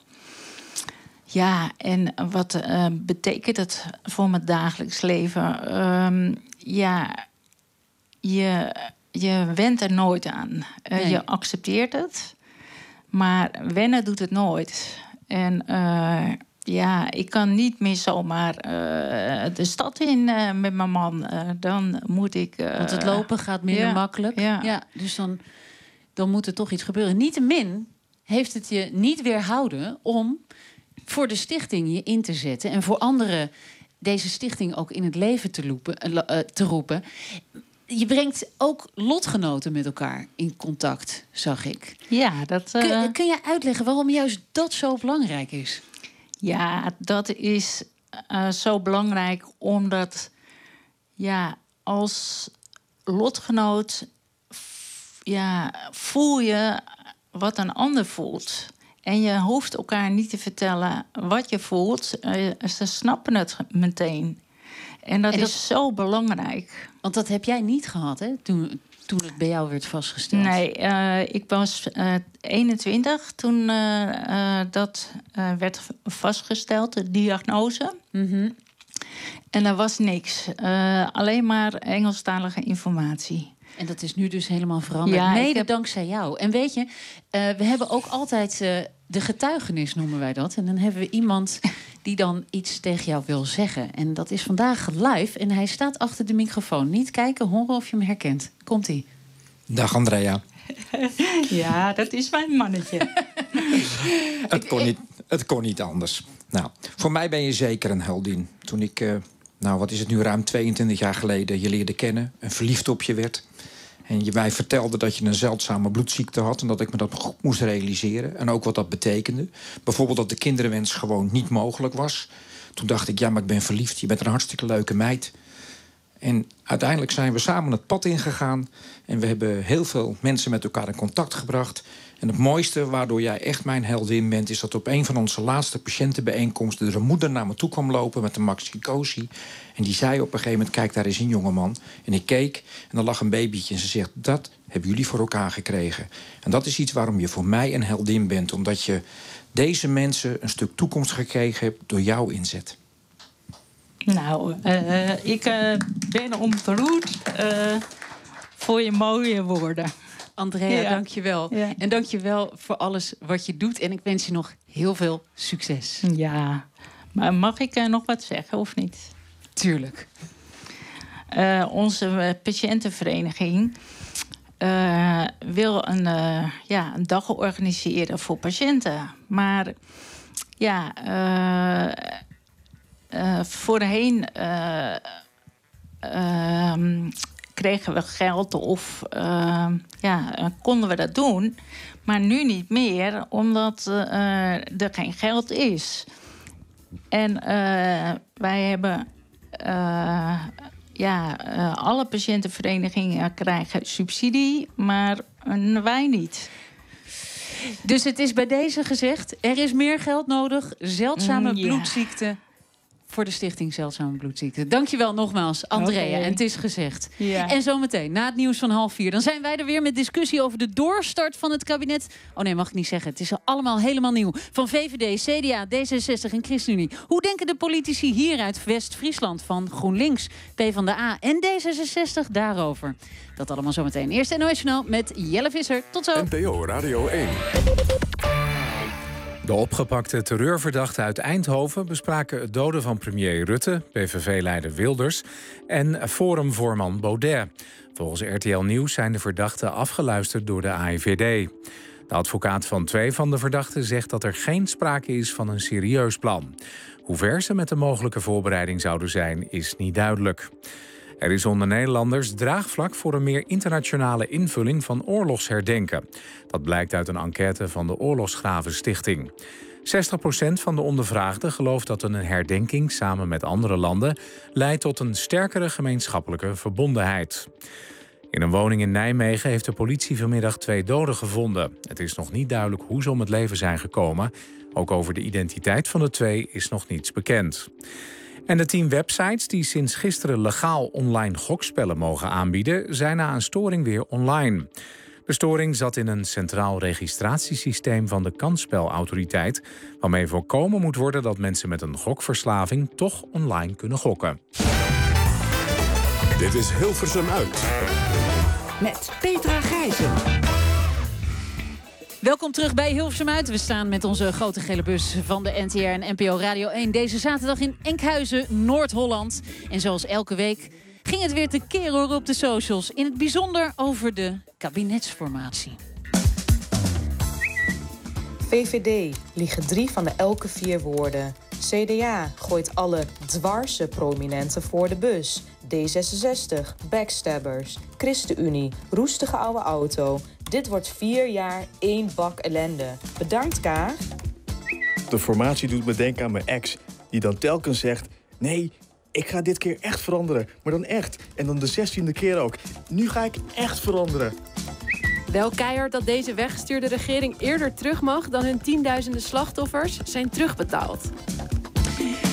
S17: Ja, en wat uh, betekent het voor mijn dagelijks leven? Um, ja, je, je went er nooit aan. Uh, nee. Je accepteert het, maar wennen doet het nooit. En uh, ja, ik kan niet meer zomaar uh, de stad in uh, met mijn man. Uh, dan moet ik... Uh,
S2: Want het lopen gaat minder
S17: ja,
S2: makkelijk.
S17: Ja.
S2: Ja, dus dan, dan moet er toch iets gebeuren. Niettemin heeft het je niet weerhouden om voor de stichting je in te zetten en voor anderen deze stichting ook in het leven te, lopen, uh, te roepen. Je brengt ook lotgenoten met elkaar in contact, zag ik.
S17: Ja, dat... Uh...
S2: Kun, kun je uitleggen waarom juist dat zo belangrijk is?
S17: Ja, dat is uh, zo belangrijk omdat, ja, als lotgenoot f- ja, voel je wat een ander voelt. En je hoeft elkaar niet te vertellen wat je voelt. Uh, ze snappen het meteen. En dat, en dat is zo belangrijk.
S2: Want dat heb jij niet gehad, hè? Toen, toen het bij jou werd vastgesteld?
S17: Nee, uh, ik was uh, eenentwintig toen uh, uh, dat uh, werd vastgesteld, de diagnose.
S2: Mm-hmm.
S17: En er was niks. Uh, alleen maar Engelstalige informatie.
S2: En dat is nu dus helemaal veranderd.
S17: Ja,
S2: Mede
S17: heb...
S2: dankzij jou. En weet je, uh, we hebben ook altijd uh, de getuigenis, noemen wij dat. En dan hebben we iemand die dan iets tegen jou wil zeggen. En dat is vandaag live. En hij staat achter de microfoon. Niet kijken, horen of je hem herkent. Komt-ie.
S18: Dag Andrea.
S17: Ja, dat is mijn mannetje.
S18: het, kon niet, het kon niet anders. Nou, voor mij ben je zeker een heldin. Toen ik, uh, nou wat is het nu, ruim tweeëntwintig jaar geleden je leerde kennen... en verliefd op je werd... en je mij vertelde dat je een zeldzame bloedziekte had... en dat ik me dat goed moest realiseren. En ook wat dat betekende. Bijvoorbeeld dat de kinderwens gewoon niet mogelijk was. Toen dacht ik, ja, maar ik ben verliefd. Je bent een hartstikke leuke meid. En uiteindelijk zijn we samen het pad ingegaan. En we hebben heel veel mensen met elkaar in contact gebracht. En het mooiste waardoor jij echt mijn heldin bent... is dat op een van onze laatste patiëntenbijeenkomsten... er een moeder naar me toe kwam lopen met een maxicosi. En die zei op een gegeven moment, kijk, daar is een jongeman. En ik keek en er lag een babytje. En ze zegt, dat hebben jullie voor elkaar gekregen. En dat is iets waarom je voor mij een heldin bent. Omdat je deze mensen een stuk toekomst gekregen hebt door jouw inzet.
S17: Nou, uh, ik uh, ben ontroerd uh, voor je mooie woorden.
S2: Andrea,
S17: ja.
S2: dank je wel.
S17: Ja.
S2: En dank je wel voor alles wat je doet. En ik wens je nog heel veel succes.
S17: Ja, maar mag ik uh, nog wat zeggen of niet?
S2: Tuurlijk.
S17: Uh, onze patiëntenvereniging uh, wil een, uh, ja, een dag organiseren voor patiënten. Maar ja... Uh, Uh, voorheen uh, uh, kregen we geld of uh, ja, konden we dat doen. Maar nu niet meer, omdat uh, er geen geld is. En uh, wij hebben... Uh, ja, uh, alle patiëntenverenigingen krijgen subsidie, maar uh, wij niet.
S2: Dus het is bij deze gezegd, er is meer geld nodig. Zeldzame
S17: Mm, ja.
S2: bloedziekte... voor de Stichting Zeldzame Bloedziekte. Dankjewel nogmaals, Andrea.
S17: Okay.
S2: En het is gezegd.
S17: Ja.
S2: En zometeen, na het nieuws van half vier... dan zijn wij er weer met discussie over de doorstart van het kabinet. Oh nee, mag ik niet zeggen. Het is allemaal helemaal nieuw. Van V V D, C D A, D zesenzestig en ChristenUnie. Hoe denken de politici hier uit West-Friesland... van GroenLinks, PvdA en D zesenzestig daarover? Dat allemaal zometeen. Eerst N O S Journaal met Jelle Visser. Tot zo.
S1: N P O Radio één.
S3: De opgepakte terreurverdachten uit Eindhoven bespraken het doden van premier Rutte, P V V-leider Wilders en Forumvoorman Baudet. Volgens R T L Nieuws zijn de verdachten afgeluisterd door de A I V D. De advocaat van twee van de verdachten zegt dat er geen sprake is van een serieus plan. Hoe ver ze met de mogelijke voorbereiding zouden zijn, is niet duidelijk. Er is onder Nederlanders draagvlak voor een meer internationale invulling van oorlogsherdenken. Dat blijkt uit een enquête van de Oorlogsgravenstichting. zestig procent van de ondervraagden gelooft dat een herdenking samen met andere landen leidt tot een sterkere gemeenschappelijke verbondenheid. In een woning in Nijmegen heeft de politie vanmiddag twee doden gevonden. Het is nog niet duidelijk hoe ze om het leven zijn gekomen. Ook over de identiteit van de twee is nog niets bekend. En de tien websites die sinds gisteren legaal online gokspellen mogen aanbieden, zijn na een storing weer online. De storing zat in een centraal registratiesysteem van de Kansspelautoriteit, waarmee voorkomen moet worden dat mensen met een gokverslaving toch online kunnen gokken.
S1: Dit is Hilversum uit.
S19: Met Petra Gijzen.
S2: Welkom terug bij Hilversum uit. We staan met onze grote gele bus van de N T R en N P O Radio één... deze zaterdag in Enkhuizen, Noord-Holland. En zoals elke week ging het weer te keer horen op de socials. In het bijzonder over de kabinetsformatie.
S20: V V D liegen drie van de elke vier woorden. C D A gooit alle dwarse prominenten voor de bus. D zesenzestig, backstabbers. ChristenUnie, roestige oude auto. Dit wordt vier jaar één bak ellende. Bedankt, Kaag.
S21: De formatie doet me denken aan mijn ex, die dan telkens zegt: nee, ik ga dit keer echt veranderen. Maar dan echt. En dan de zestiende keer ook. Nu ga ik echt veranderen.
S22: Wel keihard dat deze weggestuurde regering eerder terug mag dan hun tienduizenden slachtoffers zijn terugbetaald.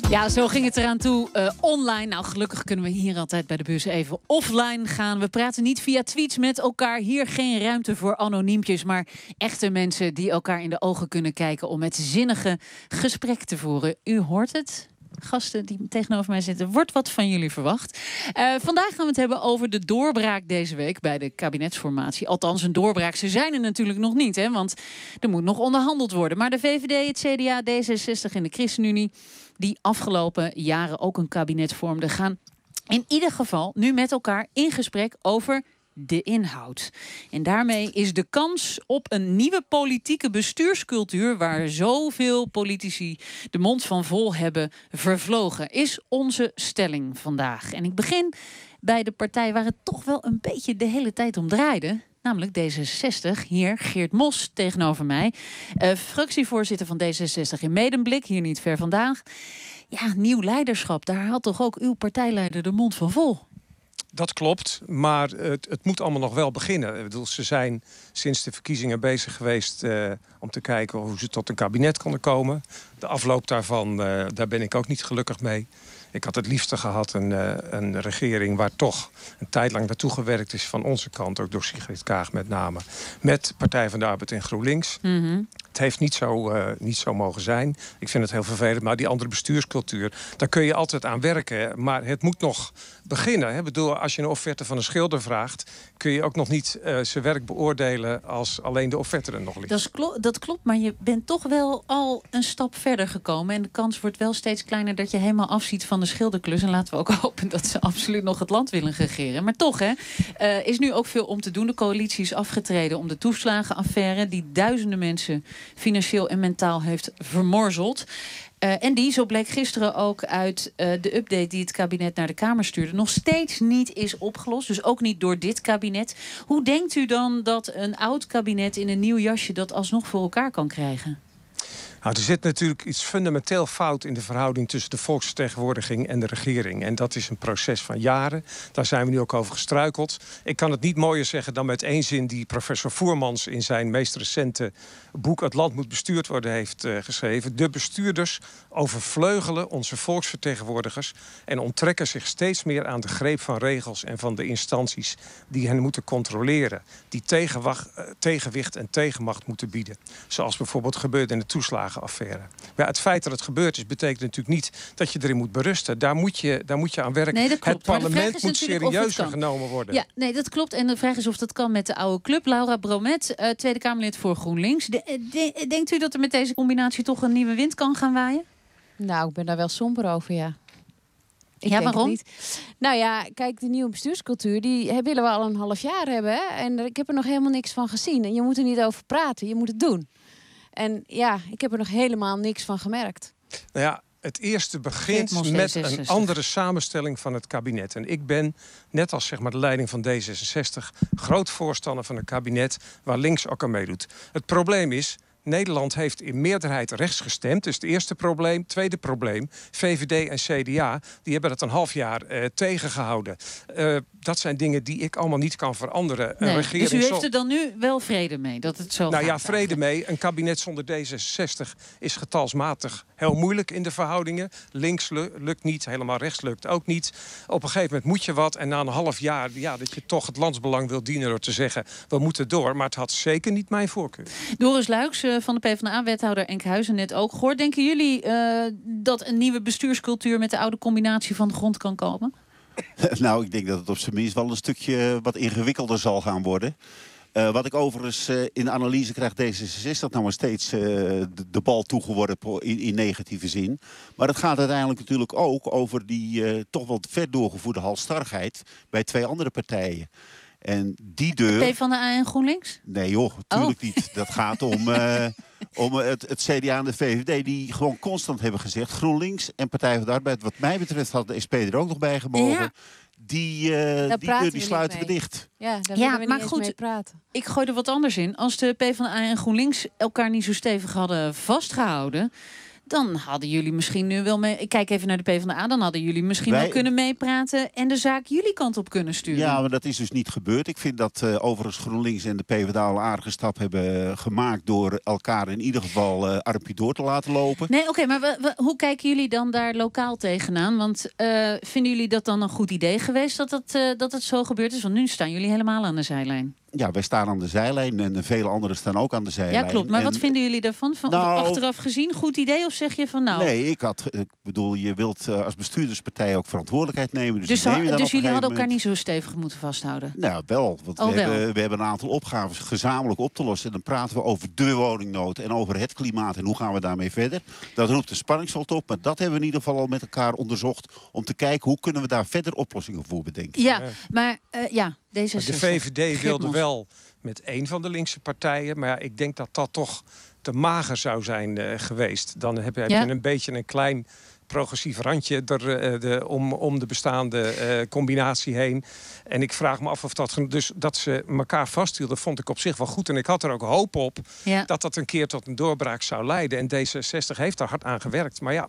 S2: Ja, zo ging het eraan toe. Uh, online. Nou, gelukkig kunnen we hier altijd bij de bus even offline gaan. We praten niet via tweets met elkaar. Hier geen ruimte voor anoniempjes, maar echte mensen die elkaar in de ogen kunnen kijken om met zinnige gesprek te voeren. U hoort het. Gasten die tegenover mij zitten, wordt wat van jullie verwacht. Uh, vandaag gaan we het hebben over de doorbraak deze week bij de kabinetsformatie. Althans, een doorbraak. Ze zijn er natuurlijk nog niet, hè, want er moet nog onderhandeld worden. Maar de V V D, het C D A, D zesenzestig en de ChristenUnie, die afgelopen jaren ook een kabinet vormden, gaan in ieder geval nu met elkaar in gesprek over de inhoud. En daarmee is de kans op een nieuwe politieke bestuurscultuur, waar zoveel politici de mond van vol hebben, vervlogen, is onze stelling vandaag. En ik begin bij de partij waar het toch wel een beetje de hele tijd om draaide, namelijk D zesenzestig. Hier Geert Mos tegenover mij, uh, fractievoorzitter van D zesenzestig in Medemblik, hier niet ver vandaan. Ja, nieuw leiderschap, daar had toch ook uw partijleider de mond van vol?
S4: Dat klopt, maar het, het moet allemaal nog wel beginnen. Ik bedoel, ze zijn sinds de verkiezingen bezig geweest uh, om te kijken hoe ze tot een kabinet konden komen. De afloop daarvan, uh, daar ben ik ook niet gelukkig mee. Ik had het liefste gehad een, uh, een regering waar toch een tijd lang naartoe gewerkt is van onze kant, ook door Sigrid Kaag met name, met Partij van de Arbeid en GroenLinks. Mm-hmm. Het heeft niet zo, uh, niet zo mogen zijn. Ik vind het heel vervelend, maar die andere bestuurscultuur, daar kun je altijd aan werken. Maar het moet nog beginnen. Ik bedoel, als je een offerte van een schilder vraagt, kun je ook nog niet uh, zijn werk beoordelen als alleen de offerte er nog ligt.
S2: Dat, is klo- dat klopt, maar je bent toch wel al een stap verder gekomen. En de kans wordt wel steeds kleiner dat je helemaal afziet van de schilderklus. En laten we ook hopen dat ze absoluut nog het land willen regeren. Maar toch, hè, uh, is nu ook veel om te doen. De coalitie is afgetreden om de toeslagenaffaire, die duizenden mensen financieel en mentaal heeft vermorzeld. Uh, en die, zo bleek gisteren ook uit uh, de update die het kabinet naar de Kamer stuurde, nog steeds niet is opgelost. Dus ook niet door dit kabinet. Hoe denkt u dan dat een oud kabinet in een nieuw jasje dat alsnog voor elkaar kan krijgen?
S4: Nou, er zit natuurlijk iets fundamenteel fout in de verhouding tussen de volksvertegenwoordiging en de regering. En dat is een proces van jaren. Daar zijn we nu ook over gestruikeld. Ik kan het niet mooier zeggen dan met één zin die professor Voermans in zijn meest recente boek Het land moet bestuurd worden heeft uh, geschreven. De bestuurders overvleugelen onze volksvertegenwoordigers en onttrekken zich steeds meer aan de greep van regels en van de instanties die hen moeten controleren. Die tegenwacht, uh, tegenwicht en tegenmacht moeten bieden. Zoals bijvoorbeeld gebeurde in de toeslagen. Affaire. Maar het feit dat het gebeurd is, betekent natuurlijk niet dat je erin moet berusten. Daar moet je, daar moet je aan werken.
S2: Nee, dat klopt.
S4: Het parlement moet serieuzer genomen worden.
S2: Ja, nee, dat klopt. En de vraag is of dat kan met de oude club. Laura Bromet, uh, Tweede Kamerlid voor GroenLinks. De, de, denkt u dat er met deze combinatie toch een nieuwe wind kan gaan waaien?
S6: Nou, ik ben daar wel somber over, ja. Ik
S2: ja, waarom?
S6: Niet. Nou ja, kijk, de nieuwe bestuurscultuur, die willen we al een half jaar hebben. Hè? En ik heb er nog helemaal niks van gezien. En je moet er niet over praten, je moet het doen. En ja, ik heb er nog helemaal niks van gemerkt.
S4: Nou ja, het eerste begint met een andere samenstelling van het kabinet. En ik ben, net als zeg maar, de leiding van D zesenzestig, groot voorstander van een kabinet waar links ook aan meedoet. Het probleem is, Nederland heeft in meerderheid rechts gestemd. Dus het eerste probleem. Tweede probleem. V V D en C D A die hebben dat een half jaar uh, tegengehouden. Uh, dat zijn dingen die ik allemaal niet kan veranderen.
S2: Nee,
S4: een regering
S2: dus u heeft
S4: zo...
S2: er dan nu wel vrede mee dat het zo
S4: Nou
S2: gaat,
S4: ja, vrede eigenlijk. mee. Een kabinet zonder D zesenzestig is getalsmatig heel moeilijk in de verhoudingen. Links lukt niet, helemaal rechts lukt ook niet. Op een gegeven moment moet je wat. En na een half jaar ja, dat je toch het landsbelang wil dienen door te zeggen, we moeten door. Maar het had zeker niet mijn voorkeur.
S2: Doris Luijks van de PvdA-wethouder Enkhuizen net ook gehoord. Denken jullie uh, dat een nieuwe bestuurscultuur met de oude combinatie van de grond kan komen?
S16: Nou, ik denk dat het op zijn minst wel een stukje wat ingewikkelder zal gaan worden. Uh, wat ik overigens uh, in de analyse krijg, D zesenzestig nou maar steeds uh, de, de bal toegeworpen in, in negatieve zin. Maar het gaat uiteindelijk natuurlijk ook over die uh, toch wel ver doorgevoerde halsstarrigheid bij twee andere partijen. En die deur...
S2: PvdA en GroenLinks?
S16: Nee joh, natuurlijk
S2: oh.
S16: niet. Dat gaat om, uh, om het, het C D A en de V V D die gewoon constant hebben gezegd, GroenLinks en Partij van de Arbeid, wat mij betreft had de S P er ook nog bij gemogen. Ja. Die, uh, die deur die sluiten we dicht.
S6: Ja, daar
S2: ja
S6: we
S2: maar
S6: niet
S2: goed,
S6: mee praten.
S2: Ik gooi er wat anders in. Als de PvdA en GroenLinks elkaar niet zo stevig hadden vastgehouden, dan hadden jullie misschien nu wel mee... Ik kijk even naar de PvdA. Dan hadden jullie misschien
S16: Wij...
S2: wel kunnen meepraten... en de zaak jullie kant op kunnen sturen.
S16: Ja, maar dat is dus niet gebeurd. Ik vind dat uh, overigens GroenLinks en de PvdA al een aardige stap hebben uh, gemaakt... door elkaar in ieder geval uh, armpje door te laten lopen.
S2: Nee, oké, okay, maar we, we, hoe kijken jullie dan daar lokaal tegenaan? Want uh, vinden jullie dat dan een goed idee geweest dat het, uh, dat het zo gebeurd is? Want nu staan jullie helemaal aan de zijlijn.
S16: Ja, wij staan aan de zijlijn en vele anderen staan ook aan de zijlijn.
S2: Ja, klopt. Maar
S16: en,
S2: wat vinden jullie daarvan? Van,
S16: nou,
S2: achteraf gezien, goed idee? Of zeg je van nou...
S16: Nee, ik, had, ik bedoel, je wilt uh, als bestuurderspartij ook verantwoordelijkheid nemen. Dus,
S2: dus,
S16: neem je
S2: dus jullie hadden elkaar
S16: moment...
S2: niet zo stevig moeten vasthouden?
S16: Nou, wel. Want
S2: oh,
S16: we,
S2: wel.
S16: Hebben, we hebben een aantal opgaves gezamenlijk op te lossen. En dan praten we over de woningnood en over het klimaat en hoe gaan we daarmee verder. Dat roept een spanningsveld op. Maar dat hebben we in ieder geval al met elkaar onderzocht. Om te kijken hoe kunnen we daar verder oplossingen voor bedenken.
S2: Ja, maar uh, ja, deze
S4: De V V D wilde wel met één van de linkse partijen. Maar ja, ik denk dat dat toch te mager zou zijn uh, geweest. Dan heb, heb ja. je een beetje een klein progressief randje er, uh, de, om, om de bestaande uh, combinatie heen. En ik vraag me af of dat... Dus dat ze elkaar vasthielden, vond ik op zich wel goed. En ik had er ook hoop op ja. dat dat een keer tot een doorbraak zou leiden. En D zesenzestig heeft daar hard aan gewerkt. Maar ja...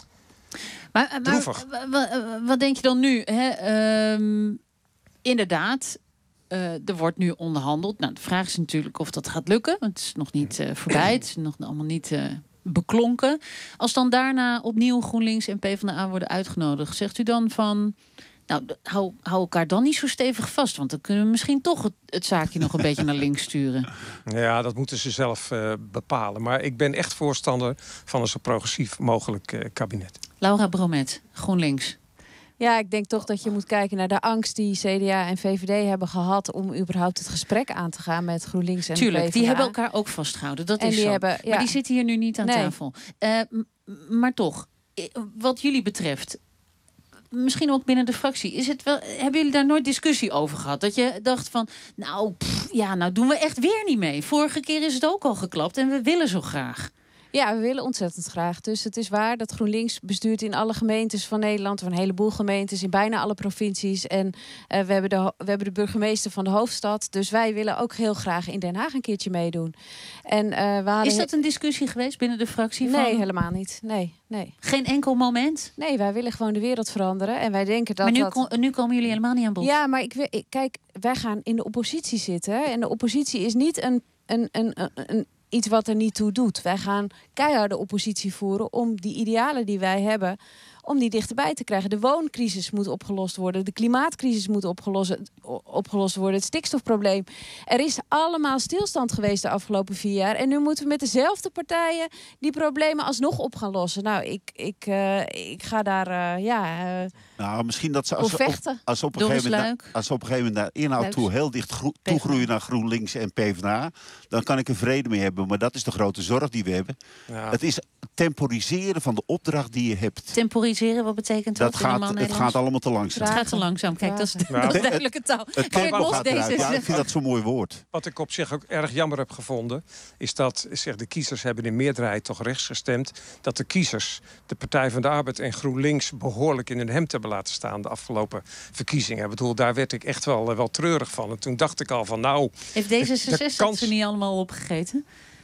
S2: Maar, maar wat, wat denk je dan nu? Hè? Um, inderdaad... Uh, er wordt nu onderhandeld. Nou, de vraag is natuurlijk of dat gaat lukken. Want het is nog niet uh, voorbij. Het is nog allemaal niet uh, beklonken. Als dan daarna opnieuw GroenLinks en PvdA worden uitgenodigd... zegt u dan van... Nou, hou, hou elkaar dan niet zo stevig vast. Want dan kunnen we misschien toch het, het zaakje nog een beetje naar links sturen.
S4: Ja, dat moeten ze zelf uh, bepalen. Maar ik ben echt voorstander van een zo progressief mogelijk uh, kabinet.
S2: Laura Bromet, GroenLinks.
S6: Ja, ik denk toch dat je moet kijken naar de angst die C D A en V V D hebben gehad... om überhaupt het gesprek aan te gaan met GroenLinks en
S2: Tuurlijk,
S6: PvdA.
S2: die hebben elkaar ook vastgehouden. Dat
S6: en
S2: is
S6: die
S2: zo.
S6: Hebben, ja.
S2: Maar die zitten hier nu niet aan
S6: nee.
S2: tafel. Uh, maar toch, wat jullie betreft... misschien ook binnen de fractie... Is het wel, hebben jullie daar nooit discussie over gehad? Dat je dacht van, nou, pff, ja, nou doen we echt weer niet mee. Vorige keer is het ook al geklapt en we willen zo graag.
S6: Ja, we willen ontzettend graag. Dus het is waar dat GroenLinks bestuurt in alle gemeentes van Nederland... of een heleboel gemeentes, in bijna alle provincies. En uh, we, hebben de, we hebben de burgemeester van de hoofdstad. Dus wij willen ook heel graag in Den Haag een keertje meedoen. En, uh, we hadden...
S2: Is dat een discussie geweest binnen de fractie?
S6: Nee,
S2: van...
S6: helemaal niet. Nee, nee.
S2: Geen enkel moment?
S6: Nee, wij willen gewoon de wereld veranderen. En wij denken dat
S2: maar nu,
S6: dat...
S2: kom, nu komen jullie helemaal niet aan bod.
S6: Ja, maar ik, ik, kijk, wij gaan in de oppositie zitten. En de oppositie is niet een... een, een, een, een iets wat er niet toe doet. Wij gaan keiharde oppositie voeren om die idealen die wij hebben... om die dichterbij te krijgen. De wooncrisis moet opgelost worden. De klimaatcrisis moet opgelost, opgelost worden. Het stikstofprobleem. Er is allemaal stilstand geweest de afgelopen vier jaar. En nu moeten we met dezelfde partijen die problemen alsnog op gaan lossen. Nou, ik, ik, uh, ik ga daar, uh, ja... Uh,
S16: nou, misschien dat ze als,
S6: op,
S16: als, op, een gegeven moment, als ze op een gegeven moment naar inhoud Luiks. toe heel dicht gro- toegroeien naar GroenLinks en PvdA, dan kan ik er vrede mee hebben. Maar dat is de grote zorg die we hebben. Ja. Het is temporiseren van de opdracht die je hebt.
S2: Temporiseren, wat betekent dat?
S16: Dat gaat, het gaat allemaal te langzaam.
S2: Het gaat te langzaam. Kijk, dat is,
S4: ja.
S2: dat is duidelijke taal.
S16: Het, het tempo gaat eruit. Ja, ik vind dat zo'n mooi woord.
S4: Wat ik op zich ook erg jammer heb gevonden, is dat zeg, de kiezers hebben in meerderheid toch rechts gestemd. Dat de kiezers de Partij van de Arbeid en GroenLinks behoorlijk in hun hemd hebben laten staan de afgelopen verkiezingen. Ik bedoel, daar werd ik echt wel, wel treurig van. En toen dacht ik al van nou...
S2: Heeft D zesenzestig kans... ze niet allemaal opgegeten?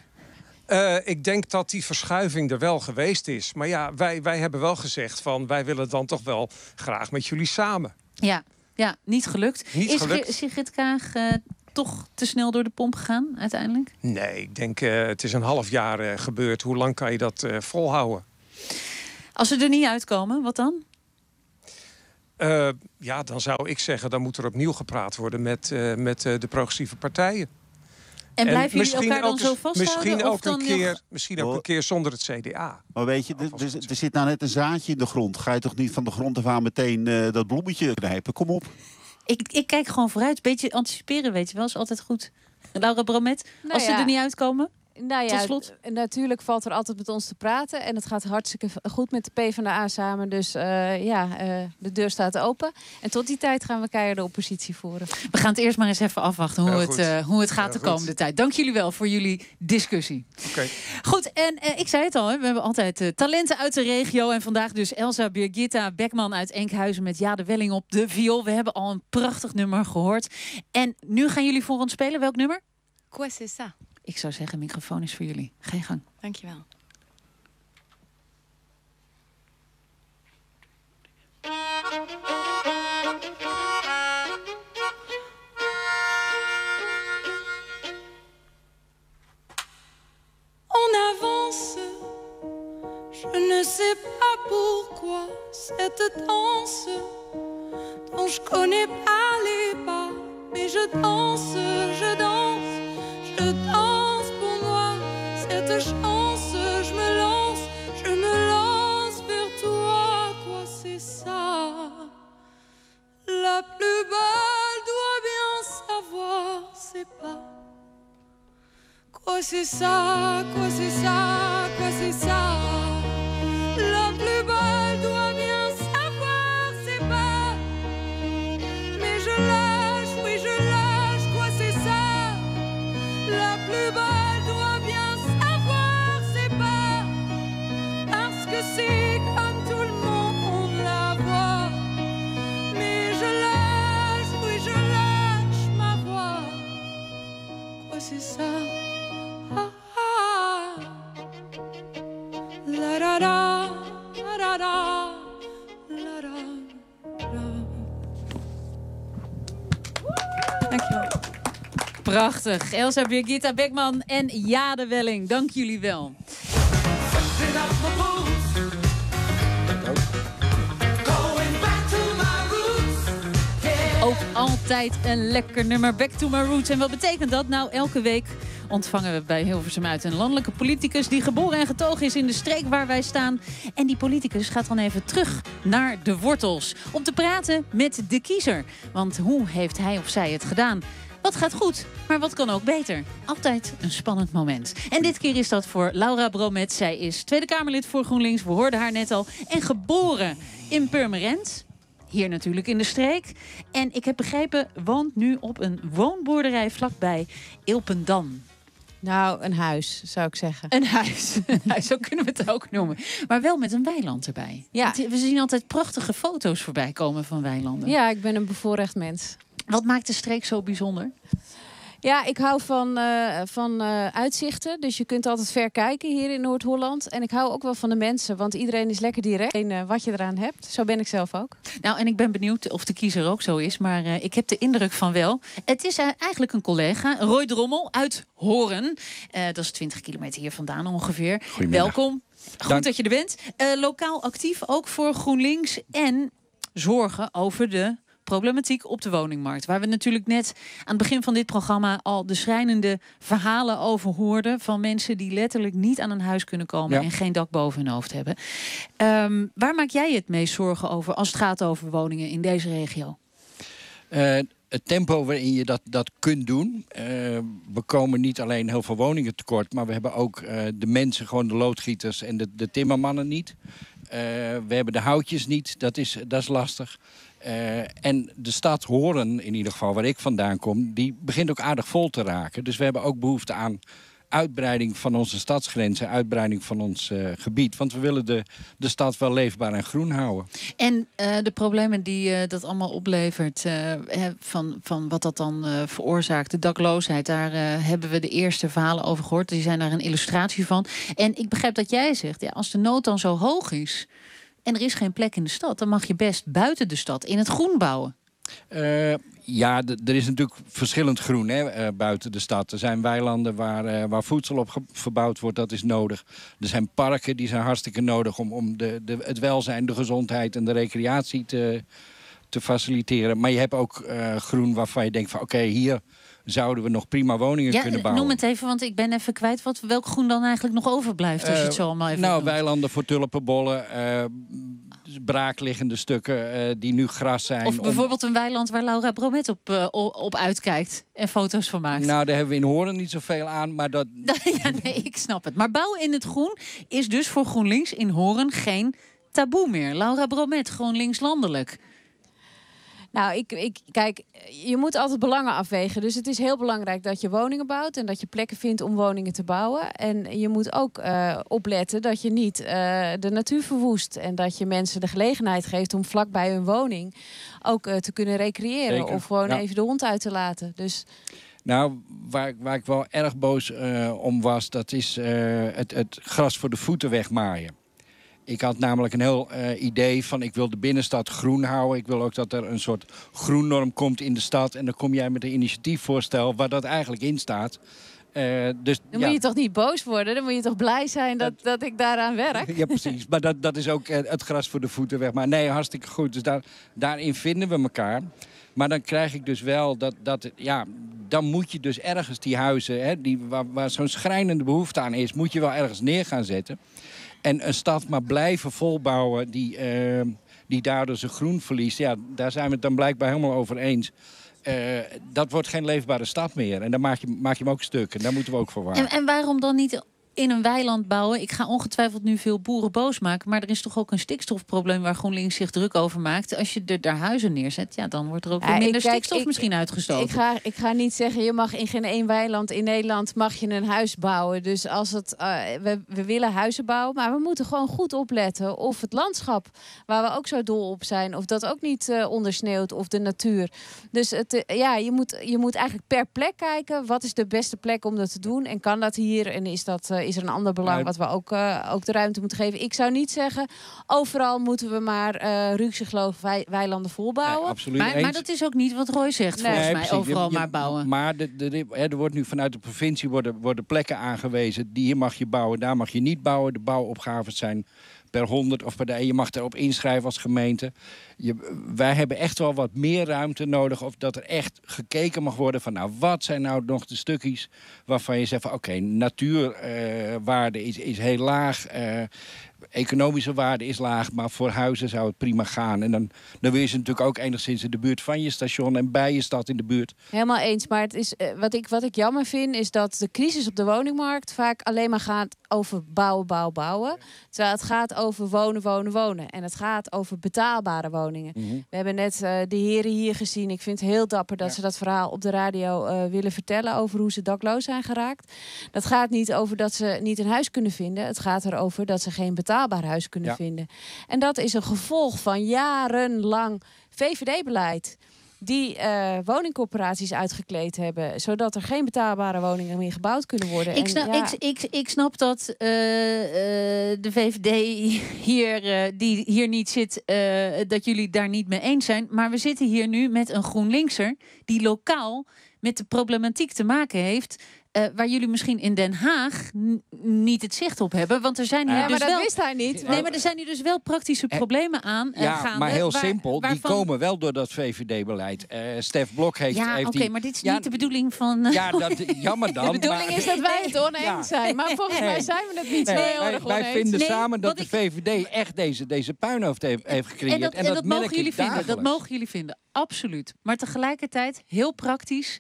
S4: Uh, ik denk dat die verschuiving er wel geweest is. Maar ja, wij, wij hebben wel gezegd van wij willen dan toch wel graag met jullie samen.
S2: Ja, ja niet gelukt.
S4: Niet
S2: is
S4: gelukt.
S2: Sigrid Kaag uh, toch te snel door de pomp gegaan uiteindelijk?
S4: Nee, ik denk uh, het is een half jaar uh, gebeurd. Hoe lang kan je dat uh, volhouden?
S2: Als ze er niet uitkomen, wat dan?
S4: Uh, ja, dan zou ik zeggen, dan moet er opnieuw gepraat worden met, uh, met uh, de progressieve partijen.
S2: En blijven jullie elkaar dan zo vasthouden?
S4: Misschien,
S2: of
S4: ook,
S2: dan
S4: een keer,
S2: nog...
S4: misschien ook een keer zonder het C D A.
S16: Maar weet je, er, er, er zit nou net een zaadje in de grond. Ga je toch niet van de grond af aan meteen uh, dat bloemetje knijpen? Kom op.
S2: Ik, ik kijk gewoon vooruit. Beetje anticiperen, weet je wel, is altijd goed. Laura Bromet,
S6: nou
S2: als
S6: ja.
S2: ze er niet uitkomen?
S6: Nou ja,
S2: tot slot.
S6: Natuurlijk valt er altijd met ons te praten. En het gaat hartstikke goed met de PvdA samen. Dus uh, ja, uh, de deur staat open. En tot die tijd gaan we keihard de oppositie voeren.
S2: We gaan het eerst maar eens even afwachten hoe, het, uh, hoe het gaat
S4: Heel
S2: de komende
S4: goed.
S2: tijd. Dank jullie wel voor jullie discussie.
S4: Okay.
S2: Goed, en uh, ik zei het al, hè, we hebben altijd uh, talenten uit de regio. En vandaag dus Elsa Birgitta Beckman uit Enkhuizen met Jade Welling op de viool. We hebben al een prachtig nummer gehoord. En nu gaan jullie voor ons spelen. Welk nummer?
S12: Quoi c'est ça?
S2: Ik zou zeggen, microfoon is voor jullie. Ga je gang.
S12: Dankjewel.
S5: sais pas pourquoi cette danse dont je connais pas les pas, mais je danse, je danse, je danse pour moi cette chance. Je me lance, je me lance vers toi. Quoi c'est ça? La plus belle doit bien savoir c'est pas. Quoi c'est ça? Quoi c'est ça? Quoi c'est ça? La plus belle doit bien savoir c'est pas. Mais je lâche, oui je lâche. Quoi c'est ça? La plus belle doit bien savoir c'est pas. Parce que c'est comme tout le monde la voit. Mais je lâche, oui je lâche ma voix. Quoi c'est ça? Ah, ah. La da da, la da da, la da da.
S2: Dankjewel. Prachtig. Elsa Birgitta Beckman en Jade Welling. Dank jullie wel. Ook altijd een lekker nummer, Back to My Roots. En wat betekent dat? Nou, elke week ontvangen we bij Hilversum uit een landelijke politicus die geboren en getogen is in de streek waar wij staan. En die politicus gaat dan even terug naar de wortels om te praten met de kiezer. Want hoe heeft hij of zij het gedaan? Wat gaat goed, maar wat kan ook beter? Altijd een spannend moment. En dit keer is dat voor Laura Bromet. Zij is Tweede Kamerlid voor GroenLinks, we hoorden haar net al. En geboren in Purmerend. Hier natuurlijk in de streek. En ik heb begrepen, woont nu op een woonboerderij vlakbij Ilpendam.
S6: Nou, een huis, zou ik zeggen.
S2: Een huis. Een huis, zo kunnen we het ook noemen. Maar wel met een weiland erbij.
S6: Ja.
S2: Want we zien altijd prachtige foto's voorbij komen van weilanden.
S6: Ja, ik ben een bevoorrecht mens.
S2: Wat maakt de streek zo bijzonder?
S6: Ja, ik hou van, uh, van uh, uitzichten. Dus je kunt altijd ver kijken hier in Noord-Holland. En ik hou ook wel van de mensen, want iedereen is lekker direct. En uh, wat je eraan hebt, zo ben ik zelf ook.
S2: Nou, en ik ben benieuwd of de kiezer ook zo is. Maar uh, ik heb de indruk van wel. Het is uh, eigenlijk een collega, Roy Drommel uit Horen. Uh, dat is twintig kilometer hier vandaan ongeveer. Welkom. Goed
S8: Dank.
S2: dat je er bent. Uh, lokaal actief, ook voor GroenLinks. En zorgen over de problematiek op de woningmarkt. Waar we natuurlijk net aan het begin van dit programma al de schrijnende verhalen over hoorden van mensen die letterlijk niet aan een huis kunnen komen, ja, en geen dak boven hun hoofd hebben. Um, waar maak jij het meest zorgen over als het gaat over woningen in deze regio?
S8: Uh, het tempo waarin je dat, dat kunt doen. Uh, we komen niet alleen heel veel woningen tekort, maar we hebben ook uh, de mensen, gewoon de loodgieters en de, de timmermannen niet. Uh, we hebben de houtjes niet, dat is, dat is lastig. Uh, en de stad Horen, in ieder geval waar ik vandaan kom, die begint ook aardig vol te raken. Dus we hebben ook behoefte aan uitbreiding van onze stadsgrenzen, uitbreiding van ons uh, gebied. Want we willen de, de stad wel leefbaar en groen houden.
S2: En uh, de problemen die uh, dat allemaal oplevert, uh, van, van wat dat dan uh, veroorzaakt, de dakloosheid, daar uh, hebben we de eerste verhalen over gehoord. Die zijn daar een illustratie van. En ik begrijp dat jij zegt, ja, als de nood dan zo hoog is en er is geen plek in de stad, dan mag je best buiten de stad in het groen bouwen.
S8: Uh, ja, d- er is natuurlijk verschillend groen, hè, uh, buiten de stad. Er zijn weilanden waar, uh, waar voedsel op ge- verbouwd wordt, dat is nodig. Er zijn parken, die zijn hartstikke nodig om, om de, de, het welzijn, de gezondheid en de recreatie te, te faciliteren. Maar je hebt ook uh, groen waarvan je denkt van oké, okay, hier zouden we nog prima woningen
S2: ja,
S8: kunnen bouwen.
S2: Noem het even, want ik ben even kwijt wat, welk groen dan eigenlijk nog overblijft, als je het zo allemaal even
S8: Nou,
S2: noemt.
S8: weilanden voor tulpenbollen, uh, braakliggende stukken uh, die nu gras zijn.
S2: Of
S8: om...
S2: bijvoorbeeld een weiland waar Laura Bromet op, uh, op uitkijkt en foto's van maakt.
S8: Nou, daar hebben we in Horen niet zoveel aan, maar dat...
S2: Ja, nee, ik snap het. Maar bouwen in het groen is dus voor GroenLinks in Horen geen taboe meer. Laura Bromet, GroenLinks landelijk.
S6: Nou, ik, ik, kijk, je moet altijd belangen afwegen. Dus het is heel belangrijk dat je woningen bouwt en dat je plekken vindt om woningen te bouwen. En je moet ook uh, opletten dat je niet uh, de natuur verwoest. En dat je mensen de gelegenheid geeft om vlakbij hun woning ook uh, te kunnen recreëren.
S8: Zeker.
S6: Of gewoon
S8: Ja.
S6: even de hond uit te laten. Dus...
S8: Nou, waar, waar ik wel erg boos uh, om was, dat is uh, het, het gras voor de voeten wegmaaien. Ik had namelijk een heel uh, idee van ik wil de binnenstad groen houden. Ik wil ook dat er een soort groennorm komt in de stad. En dan kom jij met een initiatiefvoorstel waar dat eigenlijk in staat. Uh, dus,
S6: dan
S8: ja.
S6: moet je toch niet boos worden? Dan moet je toch blij zijn dat, dat ik daaraan werk?
S8: Ja, precies. Maar dat, dat is ook uh, het gras voor de voeten weg. Maar nee, hartstikke goed. Dus daar, daarin vinden we elkaar. Maar dan krijg ik dus wel dat... dat ja, dan moet je dus ergens die huizen... Hè, die, waar, waar zo'n schrijnende behoefte aan is... moet je wel ergens neer gaan zetten. En een stad maar blijven volbouwen... die, uh, die daardoor zijn groen verliest. Ja, daar zijn we het dan blijkbaar helemaal over eens... Uh, dat wordt geen leefbare stad meer. En dan maak je, maak je hem ook stuk. En daar moeten we ook voor waken.
S2: En, en waarom dan niet in een weiland bouwen? Ik ga ongetwijfeld nu veel boeren boos maken... maar er is toch ook een stikstofprobleem... waar GroenLinks zich druk over maakt. Als je er daar huizen neerzet, ja, dan wordt er ook ja, weer minder kijk, stikstof ik, misschien uitgestoten.
S6: Ik ga, ik ga niet zeggen, je mag in geen één weiland in Nederland... mag je een huis bouwen. Dus als het, uh, we, we willen huizen bouwen... maar we moeten gewoon goed opletten... of het landschap, waar we ook zo dol op zijn... of dat ook niet uh, ondersneeuwt, of de natuur. Dus het, uh, ja, je, moet, je moet eigenlijk per plek kijken... wat is de beste plek om dat te doen... en kan dat hier en is dat... Uh, is er een ander belang wat we ook, uh, ook de ruimte moeten geven. Ik zou niet zeggen, overal moeten we maar uh, rukzichtloos wei weilanden volbouwen.
S8: Nee, absoluut
S2: maar, maar dat is ook niet wat Roy zegt, nee. volgens nee, mij. Precies. Overal je, je, maar bouwen.
S8: Maar de, de, de, er wordt nu vanuit de provincie worden, worden plekken aangewezen. Die hier mag je bouwen, daar mag je niet bouwen. De bouwopgaves zijn per honderd of per de. Je mag erop inschrijven als gemeente. Je, wij hebben echt wel wat meer ruimte nodig. Of dat er echt gekeken mag worden van... nou, wat zijn nou nog de stukjes waarvan je zegt van... oké, okay, natuurwaarde uh, is, is heel laag. Uh, economische waarde is laag. Maar voor huizen zou het prima gaan. En dan, dan wil je ze natuurlijk ook enigszins in de buurt van je station... en bij je stad in de buurt.
S6: Helemaal eens. Maar het is, uh, wat, ik, wat ik jammer vind... is dat de crisis op de woningmarkt vaak alleen maar gaat over bouwen, bouwen, bouwen. Terwijl het gaat over wonen, wonen, wonen. En het gaat over betaalbare woningen. Mm-hmm. We hebben net uh, de heren hier gezien. Ik vind het heel dapper dat ja. ze dat verhaal op de radio uh, willen vertellen... over hoe ze dakloos zijn geraakt. Dat gaat niet over dat ze niet een huis kunnen vinden. Het gaat erover dat ze geen betaalbaar huis kunnen ja. vinden. En dat is een gevolg van jarenlang V V D-beleid... die uh, woningcorporaties uitgekleed hebben... zodat er geen betaalbare woningen meer gebouwd kunnen worden.
S2: Ik snap,
S6: en, ja...
S2: ik, ik, ik snap dat uh, uh, de V V D hier, uh, die hier niet zit... Uh, dat jullie daar niet mee eens zijn. Maar we zitten hier nu met een GroenLinkser... die lokaal met de problematiek te maken heeft... Uh, waar jullie misschien in Den Haag n- niet het zicht op hebben. Want er zijn hier
S6: ja,
S2: dus
S6: maar
S2: wel...
S6: dat wist hij niet.
S2: Nee, maar er zijn hier dus wel praktische problemen aan uh,
S8: ja,
S2: gaande.
S8: maar heel
S2: waar,
S8: simpel.
S2: waarvan...
S8: Die komen wel door dat V V D-beleid. Uh, Stef Blok heeft...
S2: Ja, oké,
S8: okay,
S2: die... maar dit is
S8: ja,
S2: niet de bedoeling van... Uh...
S8: Ja, dat, jammer dan.
S6: De bedoeling
S8: maar...
S6: is dat wij het oneens
S8: ja.
S6: zijn. Maar volgens nee. mij zijn we het niet nee, zo heel
S8: wij,
S6: erg
S8: wij
S6: oneens.
S8: vinden
S2: nee,
S8: samen dat de
S2: ik...
S8: V V D echt deze, deze puinhoofd heeft, heeft gecreëerd.
S2: En dat,
S8: en dat,
S2: en dat mogen jullie vinden.
S8: dagelijks.
S2: Dat mogen jullie vinden, absoluut. Maar tegelijkertijd, heel praktisch...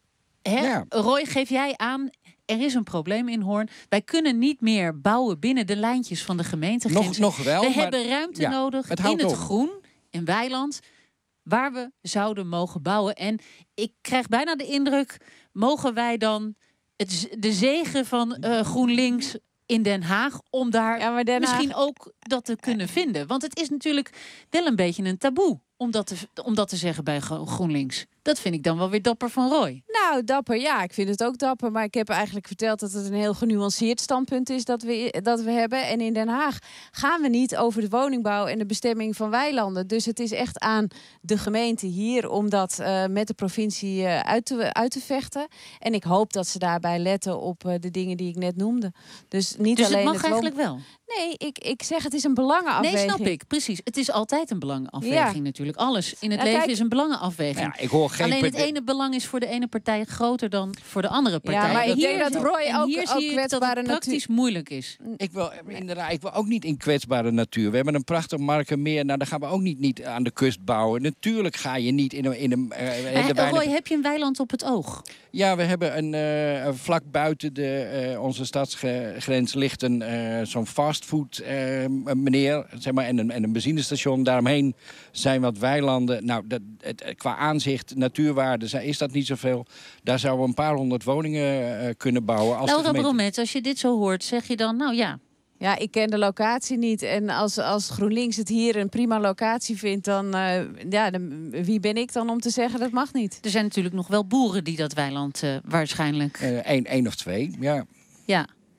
S2: Hè?
S8: Ja.
S2: Roy, geef jij aan... Er is een probleem in Hoorn. Wij kunnen niet meer bouwen binnen de lijntjes van de gemeentegrenzen.
S8: Nog, nog wel.
S2: We
S8: maar,
S2: hebben ruimte
S8: ja,
S2: nodig
S8: het
S2: in het
S8: op.
S2: groen, in weiland, waar we zouden mogen bouwen. En ik krijg bijna de indruk, mogen wij dan het, de zegen van uh, GroenLinks in Den Haag... om daar
S6: ja, maar Den
S2: misschien
S6: Haag...
S2: ook dat te kunnen vinden? Want het is natuurlijk wel een beetje een taboe om dat te, om dat te zeggen bij GroenLinks. Dat vind ik dan wel weer dapper van Roy.
S6: Nou, dapper, ja. Ik vind het ook dapper. Maar ik heb eigenlijk verteld dat het een heel genuanceerd standpunt is dat we, dat we hebben. En in Den Haag gaan we niet over de woningbouw en de bestemming van weilanden. Dus het is echt aan de gemeente hier om dat uh, met de provincie uh, uit, te, uit te vechten. En ik hoop dat ze daarbij letten op uh, de dingen die ik net noemde. Dus niet
S2: dus
S6: alleen
S2: het mag
S6: het
S2: eigenlijk wel?
S6: Nee, ik, ik zeg het is een belangenafweging.
S2: Nee, snap ik. Precies. Het is altijd een belangenafweging ja. natuurlijk. Alles in het
S6: ja,
S2: leven
S6: kijk,
S2: is een belangenafweging.
S8: Ja, ik hoor geen
S2: Alleen het ene belang is voor de ene partij groter dan voor de andere partij.
S6: Ja, maar ik denk dat Roy
S2: en
S6: ook,
S2: hier
S6: ook
S2: zie ik
S6: kwetsbare
S2: dat het praktisch
S6: natuur...
S2: moeilijk is.
S8: Ik wil, inderdaad, ik wil ook niet in kwetsbare natuur. We hebben een prachtig Markenmeer. Nou, dan gaan we ook niet, niet aan de kust bouwen. Natuurlijk ga je niet in een... In een uh,
S2: uh,
S8: de weinig...
S2: Roy, heb je een weiland op het oog?
S8: Ja, we hebben een, uh, een vlak buiten de, uh, onze stadsgrens ligt een uh, zo'n fastfood uh, meneer, zeg maar, en een, en een benzinestation. Daaromheen zijn wat weilanden. Nou, dat, het, qua aanzicht, natuurwaarde, is dat niet zoveel. Daar zouden we een paar honderd woningen uh, kunnen bouwen. Als
S2: Laura
S8: gemeente...
S2: Bromet, als je dit zo hoort, zeg je dan, nou ja...
S6: Ja, ik ken de locatie niet. En als, als GroenLinks het hier een prima locatie vindt... dan, uh, ja, dan wie ben ik dan om te zeggen dat mag niet?
S2: Er zijn natuurlijk nog wel boeren die dat weiland uh, waarschijnlijk...
S8: Eén uh, één of twee, ja.
S2: Ja.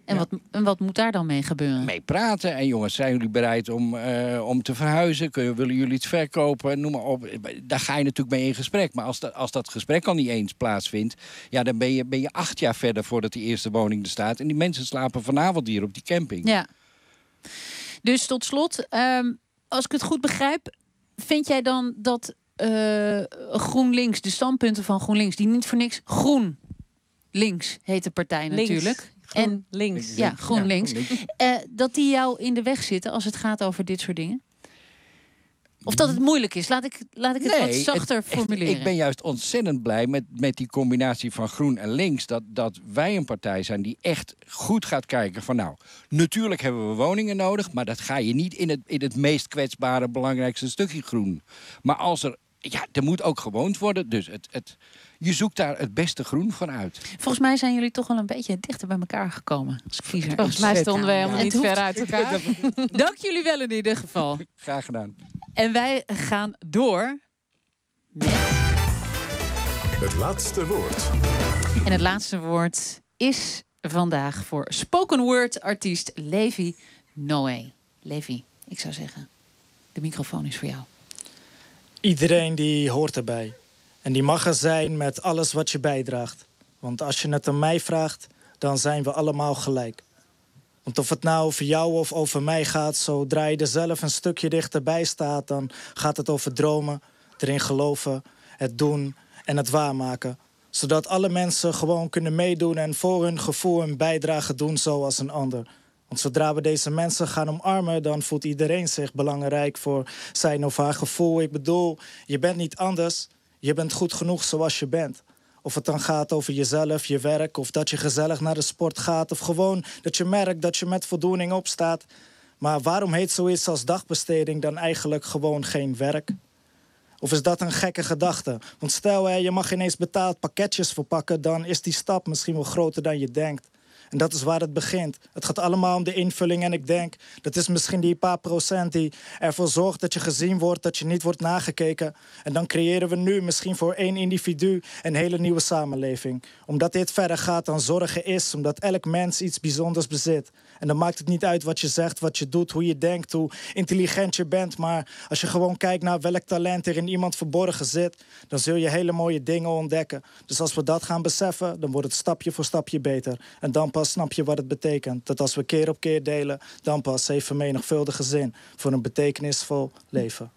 S2: En,
S8: Ja.
S2: wat, en wat moet daar dan mee gebeuren?
S8: Mee praten. En jongens, zijn jullie bereid om, uh, om te verhuizen? Kun, willen jullie iets verkopen? Noem maar op. Daar ga je natuurlijk mee in gesprek. Maar als, dat, als dat gesprek al niet eens plaatsvindt... ja, dan ben je, ben je acht jaar verder voordat die eerste woning er staat. En die mensen slapen vanavond hier op die camping.
S2: Ja. Dus tot slot, um, als ik het goed begrijp... vind jij dan dat uh, GroenLinks, de standpunten van GroenLinks... die niet voor niks GroenLinks heet de partij
S22: Links.
S2: natuurlijk...
S22: Groen
S2: en
S22: links.
S2: Ja, GroenLinks.
S22: Ja, GroenLinks.
S2: Uh, dat die jou in de weg zitten als het gaat over dit soort dingen? Of dat het moeilijk is? Laat ik, laat ik het
S8: Nee,
S2: wat zachter
S8: het-
S2: formuleren.
S8: Ik ben juist ontzettend blij met, met die combinatie van groen en links. Dat, dat wij een partij zijn die echt goed gaat kijken van... nou, natuurlijk hebben we woningen nodig... maar dat ga je niet in het, in het meest kwetsbare, belangrijkste stukje groen. Maar als er... Ja, er moet ook gewoond worden. Dus het, het, je zoekt daar het beste groen van uit.
S2: Volgens mij zijn jullie toch wel een beetje dichter bij elkaar gekomen. Als kiezer.
S22: Volgens mij stonden we helemaal
S2: Het
S22: niet
S2: hoeft-
S22: ver uit elkaar.
S2: Dank jullie wel in ieder geval.
S8: Graag gedaan.
S2: En wij gaan door met...
S1: Het laatste woord.
S2: En het laatste woord is vandaag voor spoken word artiest Levi Noé. Levi, ik zou zeggen, de microfoon is voor jou.
S7: Iedereen die hoort erbij. En die mag er zijn met alles wat je bijdraagt. Want als je het aan mij vraagt, dan zijn we allemaal gelijk. Want of het nou over jou of over mij gaat... zodra je er zelf een stukje dichterbij staat... dan gaat het over dromen, erin geloven, het doen en het waarmaken. Zodat alle mensen gewoon kunnen meedoen... en voor hun gevoel een bijdrage doen zoals een ander. Want zodra we deze mensen gaan omarmen... dan voelt iedereen zich belangrijk voor zijn of haar gevoel. Ik bedoel, je bent niet anders. Je bent goed genoeg zoals je bent. Of het dan gaat over jezelf, je werk... of dat je gezellig naar de sport gaat... of gewoon dat je merkt dat je met voldoening opstaat. Maar waarom heet zoiets als dagbesteding dan eigenlijk gewoon geen werk? Of is dat een gekke gedachte? Want stel, hè, je mag ineens betaald pakketjes verpakken... dan is die stap misschien wel groter dan je denkt. En dat is waar het begint. Het gaat allemaal om de invulling en ik denk... dat is misschien die paar procent die ervoor zorgt dat je gezien wordt... dat je niet wordt nagekeken. En dan creëren we nu misschien voor één individu... een hele nieuwe samenleving. Omdat dit verder gaat dan zorgen is. Omdat elk mens iets bijzonders bezit. En dan maakt het niet uit wat je zegt, wat je doet, hoe je denkt... hoe intelligent je bent. Maar als je gewoon kijkt naar welk talent er in iemand verborgen zit... dan zul je hele mooie dingen ontdekken. Dus als we dat gaan beseffen, dan wordt het stapje voor stapje beter. En dan pas snap je wat het betekent. Dat als we keer op keer delen, dan pas heeft vermenigvuldige zin... voor een betekenisvol leven.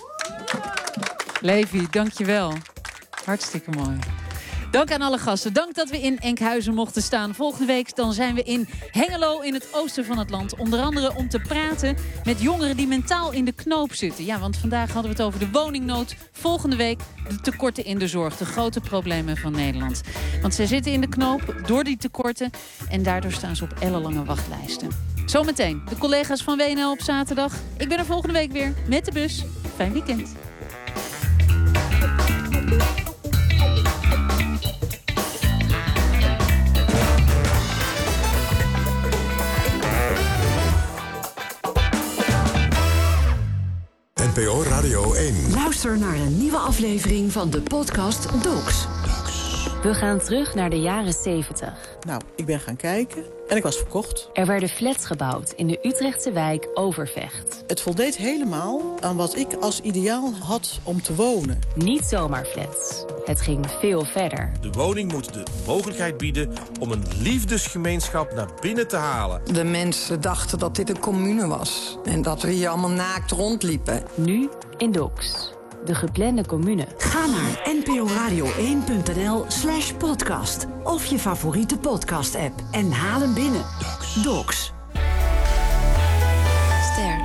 S2: Levi, dankjewel. Hartstikke mooi. Dank aan alle gasten. Dank dat we in Enkhuizen mochten staan. Volgende week dan zijn we in Hengelo in het oosten van het land. Onder andere om te praten met jongeren die mentaal in de knoop zitten. Ja, want vandaag hadden we het over de woningnood. Volgende week de tekorten in de zorg. De grote problemen van Nederland. Want zij zitten in de knoop door die tekorten. En daardoor staan ze op ellenlange wachtlijsten. Zometeen de collega's van W N L op zaterdag. Ik ben er volgende week weer met de bus. Fijn weekend.
S1: N P O Radio één.
S19: Luister naar een nieuwe aflevering van de podcast Docs.
S9: We gaan terug naar de jaren zeventig.
S10: Nou, ik ben gaan kijken en ik was verkocht.
S9: Er werden flats gebouwd in de Utrechtse wijk Overvecht.
S10: Het voldeed helemaal aan wat ik als ideaal had om te wonen.
S9: Niet zomaar flats. Het ging veel verder.
S23: De woning moet de mogelijkheid bieden om een liefdesgemeenschap naar binnen te halen.
S24: De mensen dachten dat dit een commune was. En dat we hier allemaal naakt rondliepen.
S9: Nu in Docs. De geplande commune.
S19: Ga naar nporadio1.nl slash podcast. Of je favoriete podcast-app. En haal hem binnen. Docs.
S25: Ster.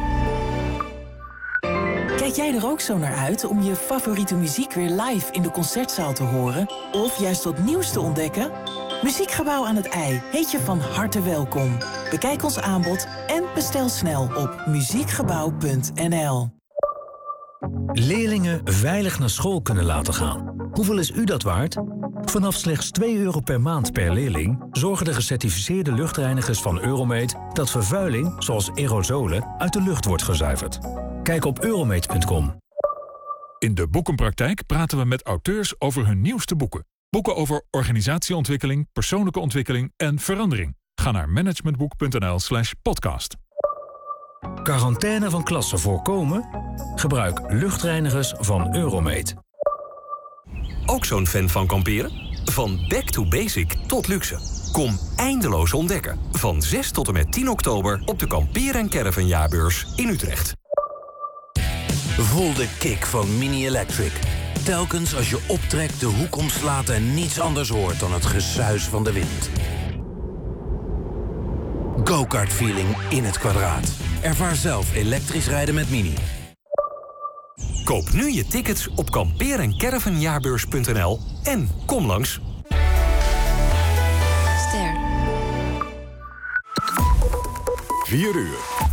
S25: Kijk jij er ook zo naar uit om je favoriete muziek weer live in de concertzaal te horen? Of juist wat nieuws te ontdekken? Muziekgebouw aan het IJ heet je van harte welkom. Bekijk ons aanbod en bestel snel op muziekgebouw punt n l.
S26: Leerlingen veilig naar school kunnen laten gaan. Hoeveel is u dat waard? Vanaf slechts twee euro per maand per leerling zorgen de gecertificeerde luchtreinigers van Euromate dat vervuiling, zoals aerosolen, uit de lucht wordt gezuiverd. Kijk op euromate punt com.
S1: In de Boekenpraktijk praten we met auteurs over hun nieuwste boeken. Boeken over organisatieontwikkeling, persoonlijke ontwikkeling en verandering. Ga naar managementboek.nl slash podcast.
S26: Quarantaine van klassen voorkomen? Gebruik luchtreinigers van Euromate.
S11: Ook zo'n fan van kamperen? Van back to basic tot luxe. Kom eindeloos ontdekken. Van zes tot en met tien oktober op de Kampeer en Caravan Jaarbeurs in Utrecht.
S13: Voel de kick van Mini Electric. Telkens als je optrekt, de hoek omslaat en niets anders hoort dan het gesuis van de wind. Go-kart feeling in het kwadraat. Ervaar zelf elektrisch rijden met Mini.
S11: Koop nu je tickets op kampeer en caravan jaarbeurs punt n l en kom langs.
S9: Ster.
S1: vier uur.